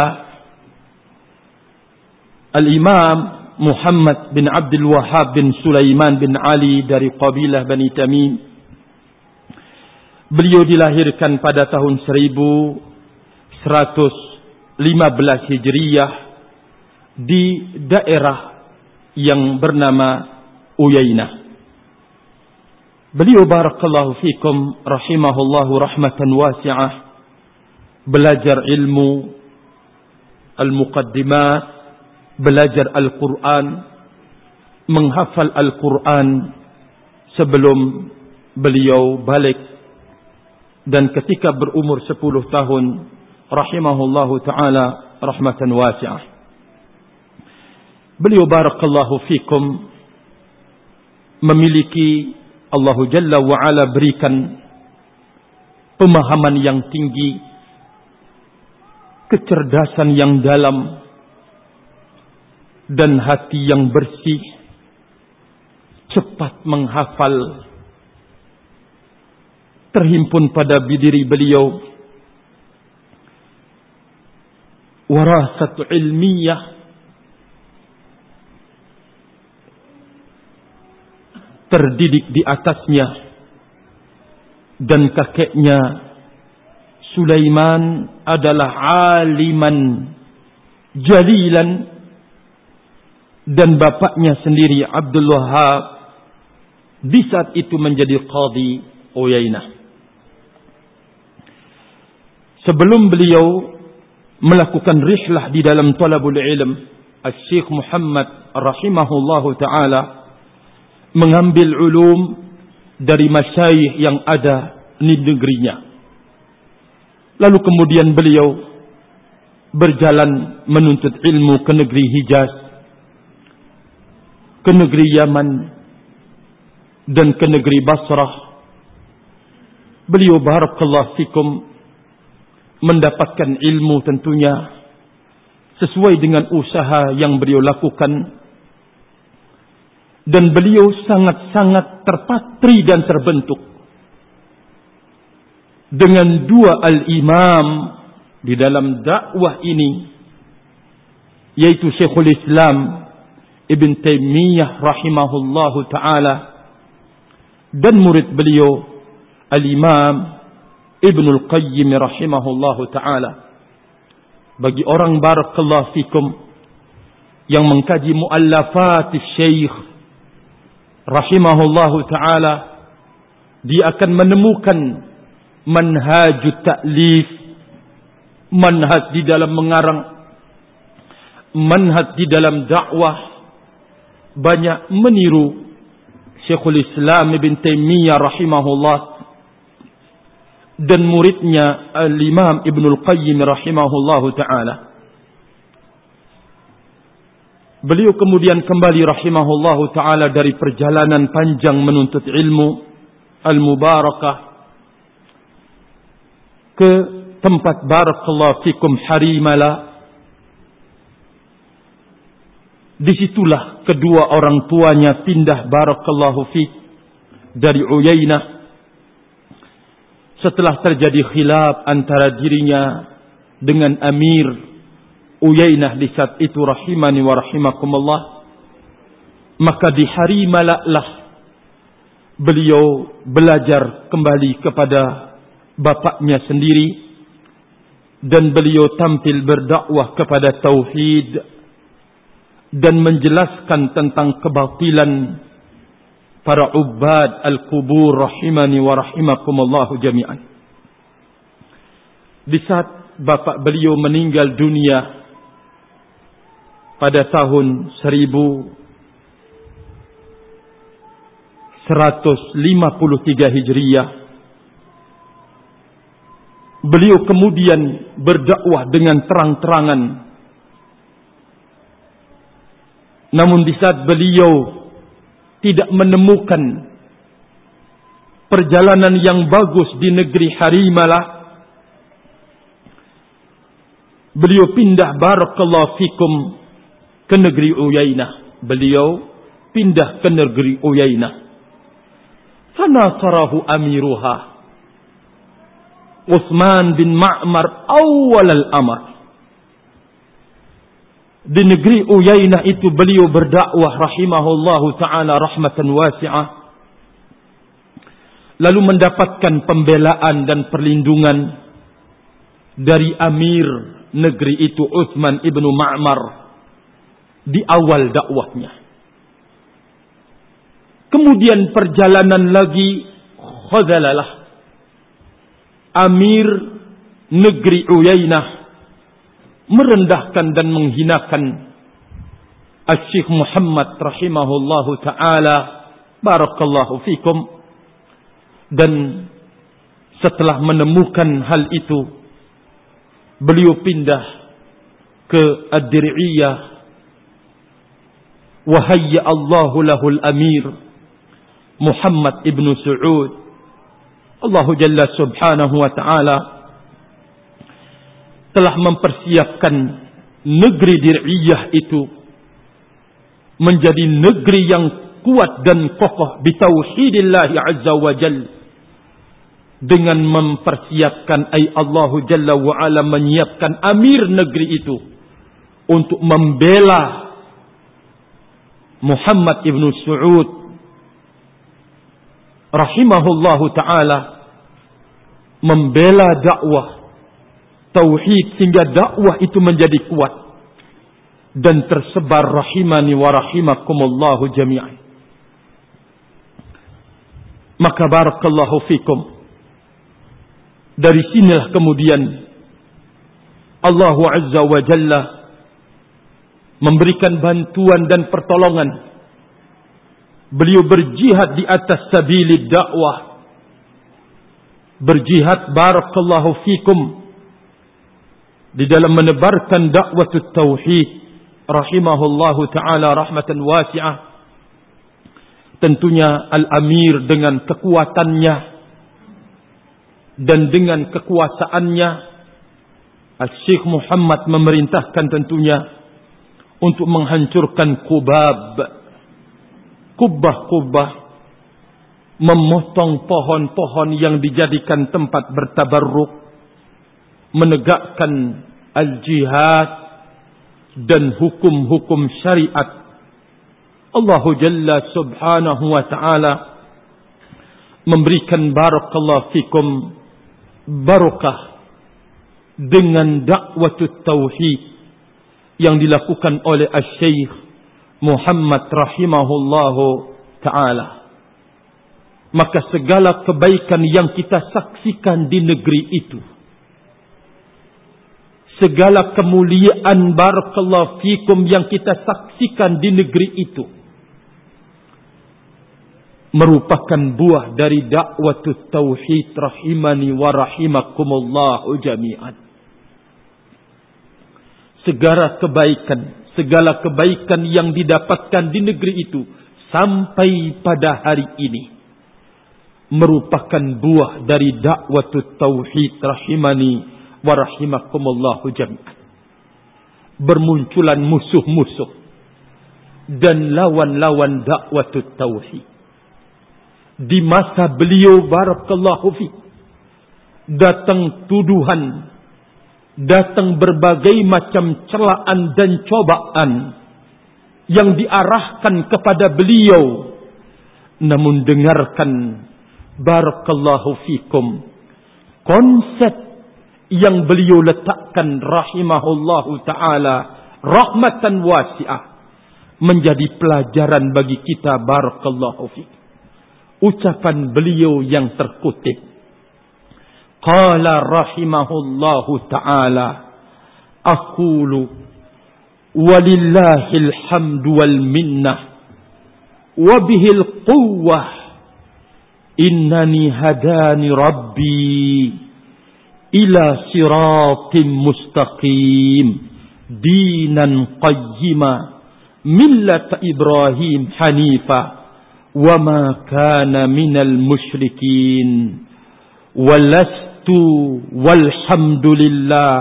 Al-Imam Muhammad bin Abdul Wahhab bin Sulaiman bin Ali dari kabilah Bani Tamim. Beliau dilahirkan pada tahun seribu seratus lima belas Hijriyah di daerah yang bernama Uyainah. Beliau barakallahu fikum rahimahullahu rahmatan wasi'ah belajar ilmu al-muqaddimat, belajar Al-Quran, menghafal Al-Quran sebelum beliau balik, dan ketika berumur sepuluh tahun rahimahullahu ta'ala rahmatan wasi'ah, beliau barakallahu fikum memiliki, Allah Jalla wa'ala berikan pemahaman yang tinggi, kecerdasan yang dalam, dan hati yang bersih, cepat menghafal. Terhimpun pada diri beliau warasat ilmiyah, terdidik di atasnya, dan kakeknya Sulaiman adalah aliman jalilan, dan bapaknya sendiri Abdul Wahhab di saat itu menjadi qadhi Uyainah. Sebelum beliau melakukan rihlah di dalam talabul ilm, Syekh Muhammad rahimahullahu ta'ala mengambil ulum dari masyayikh yang ada di negerinya. Lalu kemudian beliau berjalan menuntut ilmu ke negeri Hijaz, ke negeri Yaman, dan ke negeri Basrah. Beliau barakallahu fikum mendapatkan ilmu tentunya sesuai dengan usaha yang beliau lakukan, dan beliau sangat-sangat terpatri dan terbentuk dengan dua al-imam di dalam dakwah ini, yaitu Syekhul Islam Ibn Taimiyah rahimahullahu ta'ala dan murid beliau al-Imam Ibnul Qayyim rahimahullahu ta'ala. Bagi orang barakallahu fikum yang mengkaji muallafat Syekh rahimahullahu taala, dia akan menemukan manhajut ta'lif, manhaj di dalam mengarang, manhaj di dalam dakwah, banyak meniru Syekhul Islam Ibn Taimiyah rahimahullah dan muridnya Al-Imam Ibnul Qayyim rahimahullahu taala. Beliau kemudian kembali rahimahullahu taala dari perjalanan panjang menuntut ilmu al-mubarakah ke tempat barakallahu fikum Harimala. Disitulah kedua orang tuanya pindah barakallahu fik dari Uyainah setelah terjadi khilaf antara dirinya dengan Amir Uyainah di saat itu rahimani wa rahimakumullah. Maka di Harimala lah beliau belajar kembali kepada bapaknya sendiri dan beliau tampil berdakwah kepada tauhid dan menjelaskan tentang kebatilan para ubad al-kubur rahimani wa rahimakumullah jami'an. Di saat bapak beliau meninggal dunia pada tahun seribu seratus lima puluh tiga Hijriyah, beliau kemudian berdakwah dengan terang-terangan. Namun di saat beliau tidak menemukan perjalanan yang bagus di negeri Harimala, beliau pindah barakallahu fikum ke negeri Uyainah. Beliau pindah ke negeri Uyainah. Fanasarahu amiruha Utsman bin Ma'mar awal al-amr. Di negeri Uyainah itu beliau berdakwah rahimahullahu ta'ala rahmatan wasi'ah. Lalu mendapatkan pembelaan dan perlindungan dari amir negeri itu Utsman ibnu Ma'mar di awal dakwahnya. Kemudian perjalanan lagi khazalalah amir negeri Uyainah merendahkan dan menghinakan Asy-Syaikh Muhammad rahimahullahu taala barakallahu fikum. Dan setelah menemukan hal itu, beliau pindah ke Ad-Dir'iyah. Wa hayya Allahu lahul amir Muhammad ibnu Saud. Allah Jalla subhanahu wa ta'ala telah mempersiapkan negeri Dir'iyah itu menjadi negeri yang kuat dan kokoh bitauhidillah azza wa jalla, dengan mempersiapkan ay Allah Jalla wa ala menyiapkan amir negeri itu untuk membela Muhammad ibnu Saud rahimahullahu ta'ala, membela dakwah tauhid sehingga dakwah itu menjadi kuat dan tersebar rahimani wa rahimakumullahu jami'an. Maka barakallahu fikum, dari sinilah kemudian Allah Azza wa Jalla memberikan bantuan dan pertolongan. Beliau berjihad di atas sabilid dakwah, berjihad barakallahu fikum di dalam menebarkan dakwah tauhid rahimahullahu ta'ala rahmatan wasi'ah. Tentunya al-amir dengan kekuatannya dan dengan kekuasaannya, Al-Syekh Muhammad memerintahkan tentunya untuk menghancurkan kubab, kubah-kubah, memotong pohon-pohon yang dijadikan tempat bertabarruk, menegakkan al-jihad dan hukum-hukum syariat. Allah Jalla subhanahu wa ta'ala memberikan barakallahu fikum barakah dengan dakwah tauhid yang dilakukan oleh Asy-Syaikh Muhammad rahimahullahu ta'ala, maka segala kebaikan yang kita saksikan di negeri itu, segala kemuliaan barakallahu fikum yang kita saksikan di negeri itu, merupakan buah dari dakwatut tauhid rahimani wa rahimakumullahu jami'an. Segala kebaikan, segala kebaikan yang didapatkan di negeri itu sampai pada hari ini merupakan buah dari dakwatut tauhid rahimani wa rahimakumullahu jami'an. Bermunculan musuh-musuh dan lawan-lawan dakwatut tauhid. Di masa beliau barakallahu fi, datang tuduhan, datang berbagai macam celaan dan cobaan yang diarahkan kepada beliau. Namun dengarkan barakallahu fikum, konsep yang beliau letakkan rahimahullahu ta'ala rahmatan wasi'ah menjadi pelajaran bagi kita barakallahu fikum. Ucapan beliau yang terkutip, qala rahimahullahu ta'ala, aqulu walillahil hamdu wal minnah wa bihil quwwah innani hadani rabbi ila siratim mustaqim dinan qayyima millata Ibrahim hanifa wa ma kana minal musyrikin walastu walhamdulillah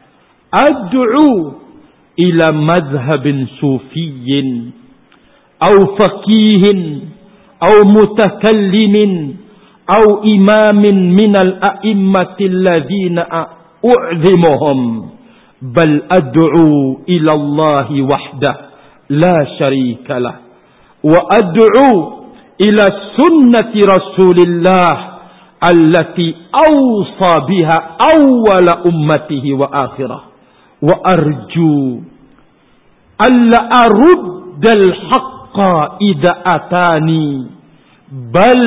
ad'u ila madhhabin sufiyyin aw faqihin aw mutakallimin aw imamin minal a'immati alladhina u'dhimuhum bal ad'u ila Allahi wahdah la syarika lah wa ad'u ila sunnati Rasulillah allati awsa biha awwala ummatihi wa akhirah wa arju alla aruddal haqqa idza atani bal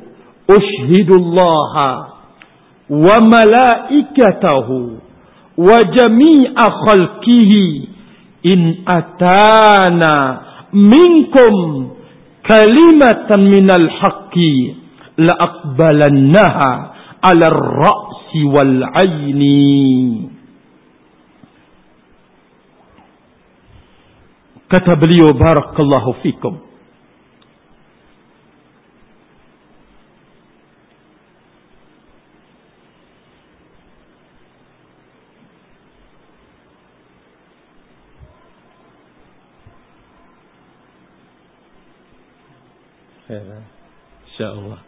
ushhidullaha wa malaikatahu wa jami'a khalqihi in atana minkum kalimatan minal haqqi la aqbalannaha ala ar-ra'si wal 'aini. Kata beliau barakallahu fikum, insyaallah.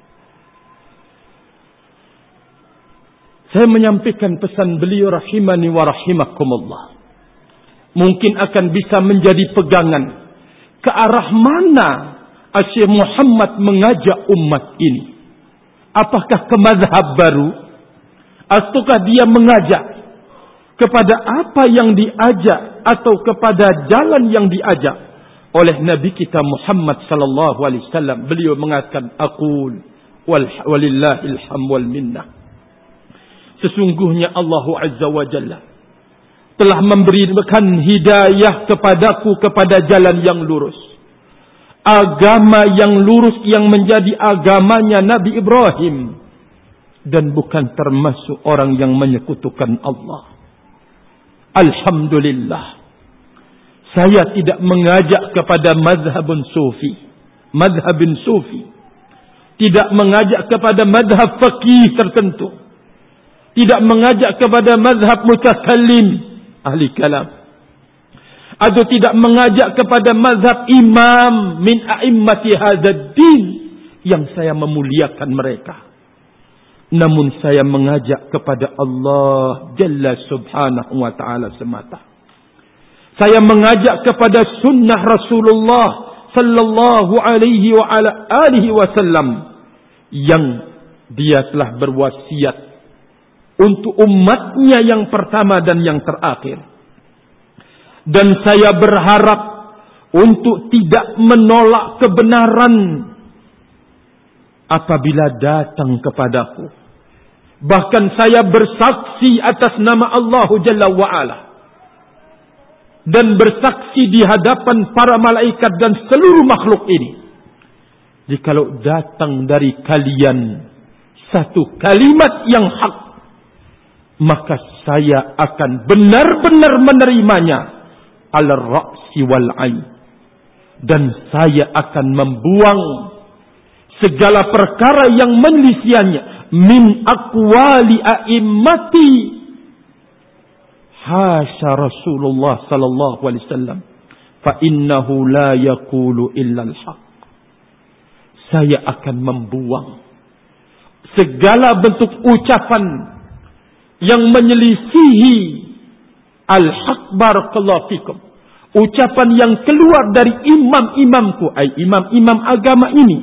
Saya menyampaikan pesan beliau rahimani wa rahimakumullah. Mungkin akan bisa menjadi pegangan ke arah mana Asy-Syaikh Muhammad mengajak umat ini. Apakah ke mazhab baru ataukah dia mengajak kepada apa yang diajak atau kepada jalan yang diajak oleh Nabi kita Muhammad sallallahu alaihi wasallam. Beliau mengatakan aqul walillahil hamd wal minnah. Sesungguhnya Allah Azza wa Jalla telah memberikan hidayah kepadaku kepada jalan yang lurus, agama yang lurus yang menjadi agamanya Nabi Ibrahim, dan bukan termasuk orang yang menyekutukan Allah. Alhamdulillah, saya tidak mengajak kepada mazhabun sufi, mazhabin sufi, tidak mengajak kepada mazhab faqih tertentu, tidak mengajak kepada mazhab mutakallim, ahli kalam, atau tidak mengajak kepada mazhab imam min a'immati hadzal din yang saya memuliakan mereka. Namun saya mengajak kepada Allah Jalla Subhanahu wa Ta'ala semata. Saya mengajak kepada sunnah Rasulullah sallallahu alaihi wa ala alihi wasallam yang dia telah berwasiat untuk umatnya yang pertama dan yang terakhir Dan saya berharap untuk tidak menolak kebenaran apabila datang kepadaku. Bahkan saya bersaksi atas nama Allah Jalla wa'ala. Dan bersaksi di hadapan para malaikat dan seluruh makhluk ini. Jikalau datang dari kalian satu kalimat yang hak, maka saya akan benar-benar menerimanya ala ra'si wal ain. Dan saya akan membuang segala perkara yang menyelisihannya min aqwali a'immati. Hasya Rasulullah sallallahu alaihi wasallam, fa innahu la yaqulu illa al-haq. Saya akan membuang segala bentuk ucapan yang menyelisihi al-haq. Barakallahu fikum. Ucapan yang keluar dari imam-imamku, ay imam-imam agama ini.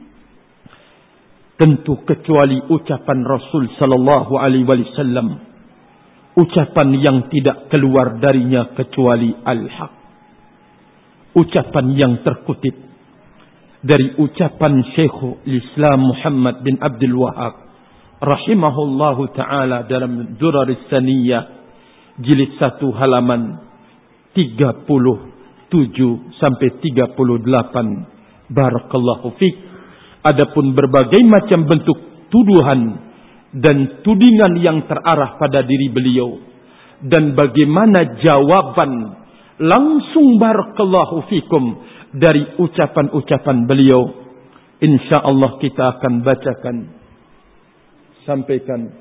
Tentu kecuali ucapan Rasul sallallahu alaihi wasallam, ucapan yang tidak keluar darinya kecuali al-haq. Ucapan yang terkutip dari ucapan Syekhul Islam Muhammad bin Abdul Wahhab rahimahullahu ta'ala dalam Duraris Saniyah jilid satu halaman tiga puluh tujuh sampai tiga puluh delapan. Barakallahu fiik. Adapun berbagai macam bentuk tuduhan dan tudingan yang terarah pada diri beliau dan bagaimana jawaban langsung barakallahu fikum dari ucapan-ucapan beliau, insyaallah kita akan bacakan, sampaikan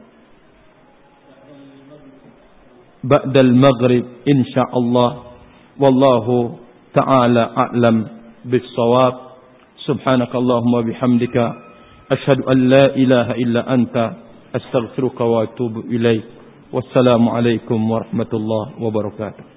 ba'dal maghrib insyaallah. Wallahu ta'ala a'lam bis-shawab. Subhanakallahumma bihamdika asyhadu an la ilaha illa anta astaghfiruka wa atubu ilaik. Wassalamu alaikum warahmatullahi wabarakatuh.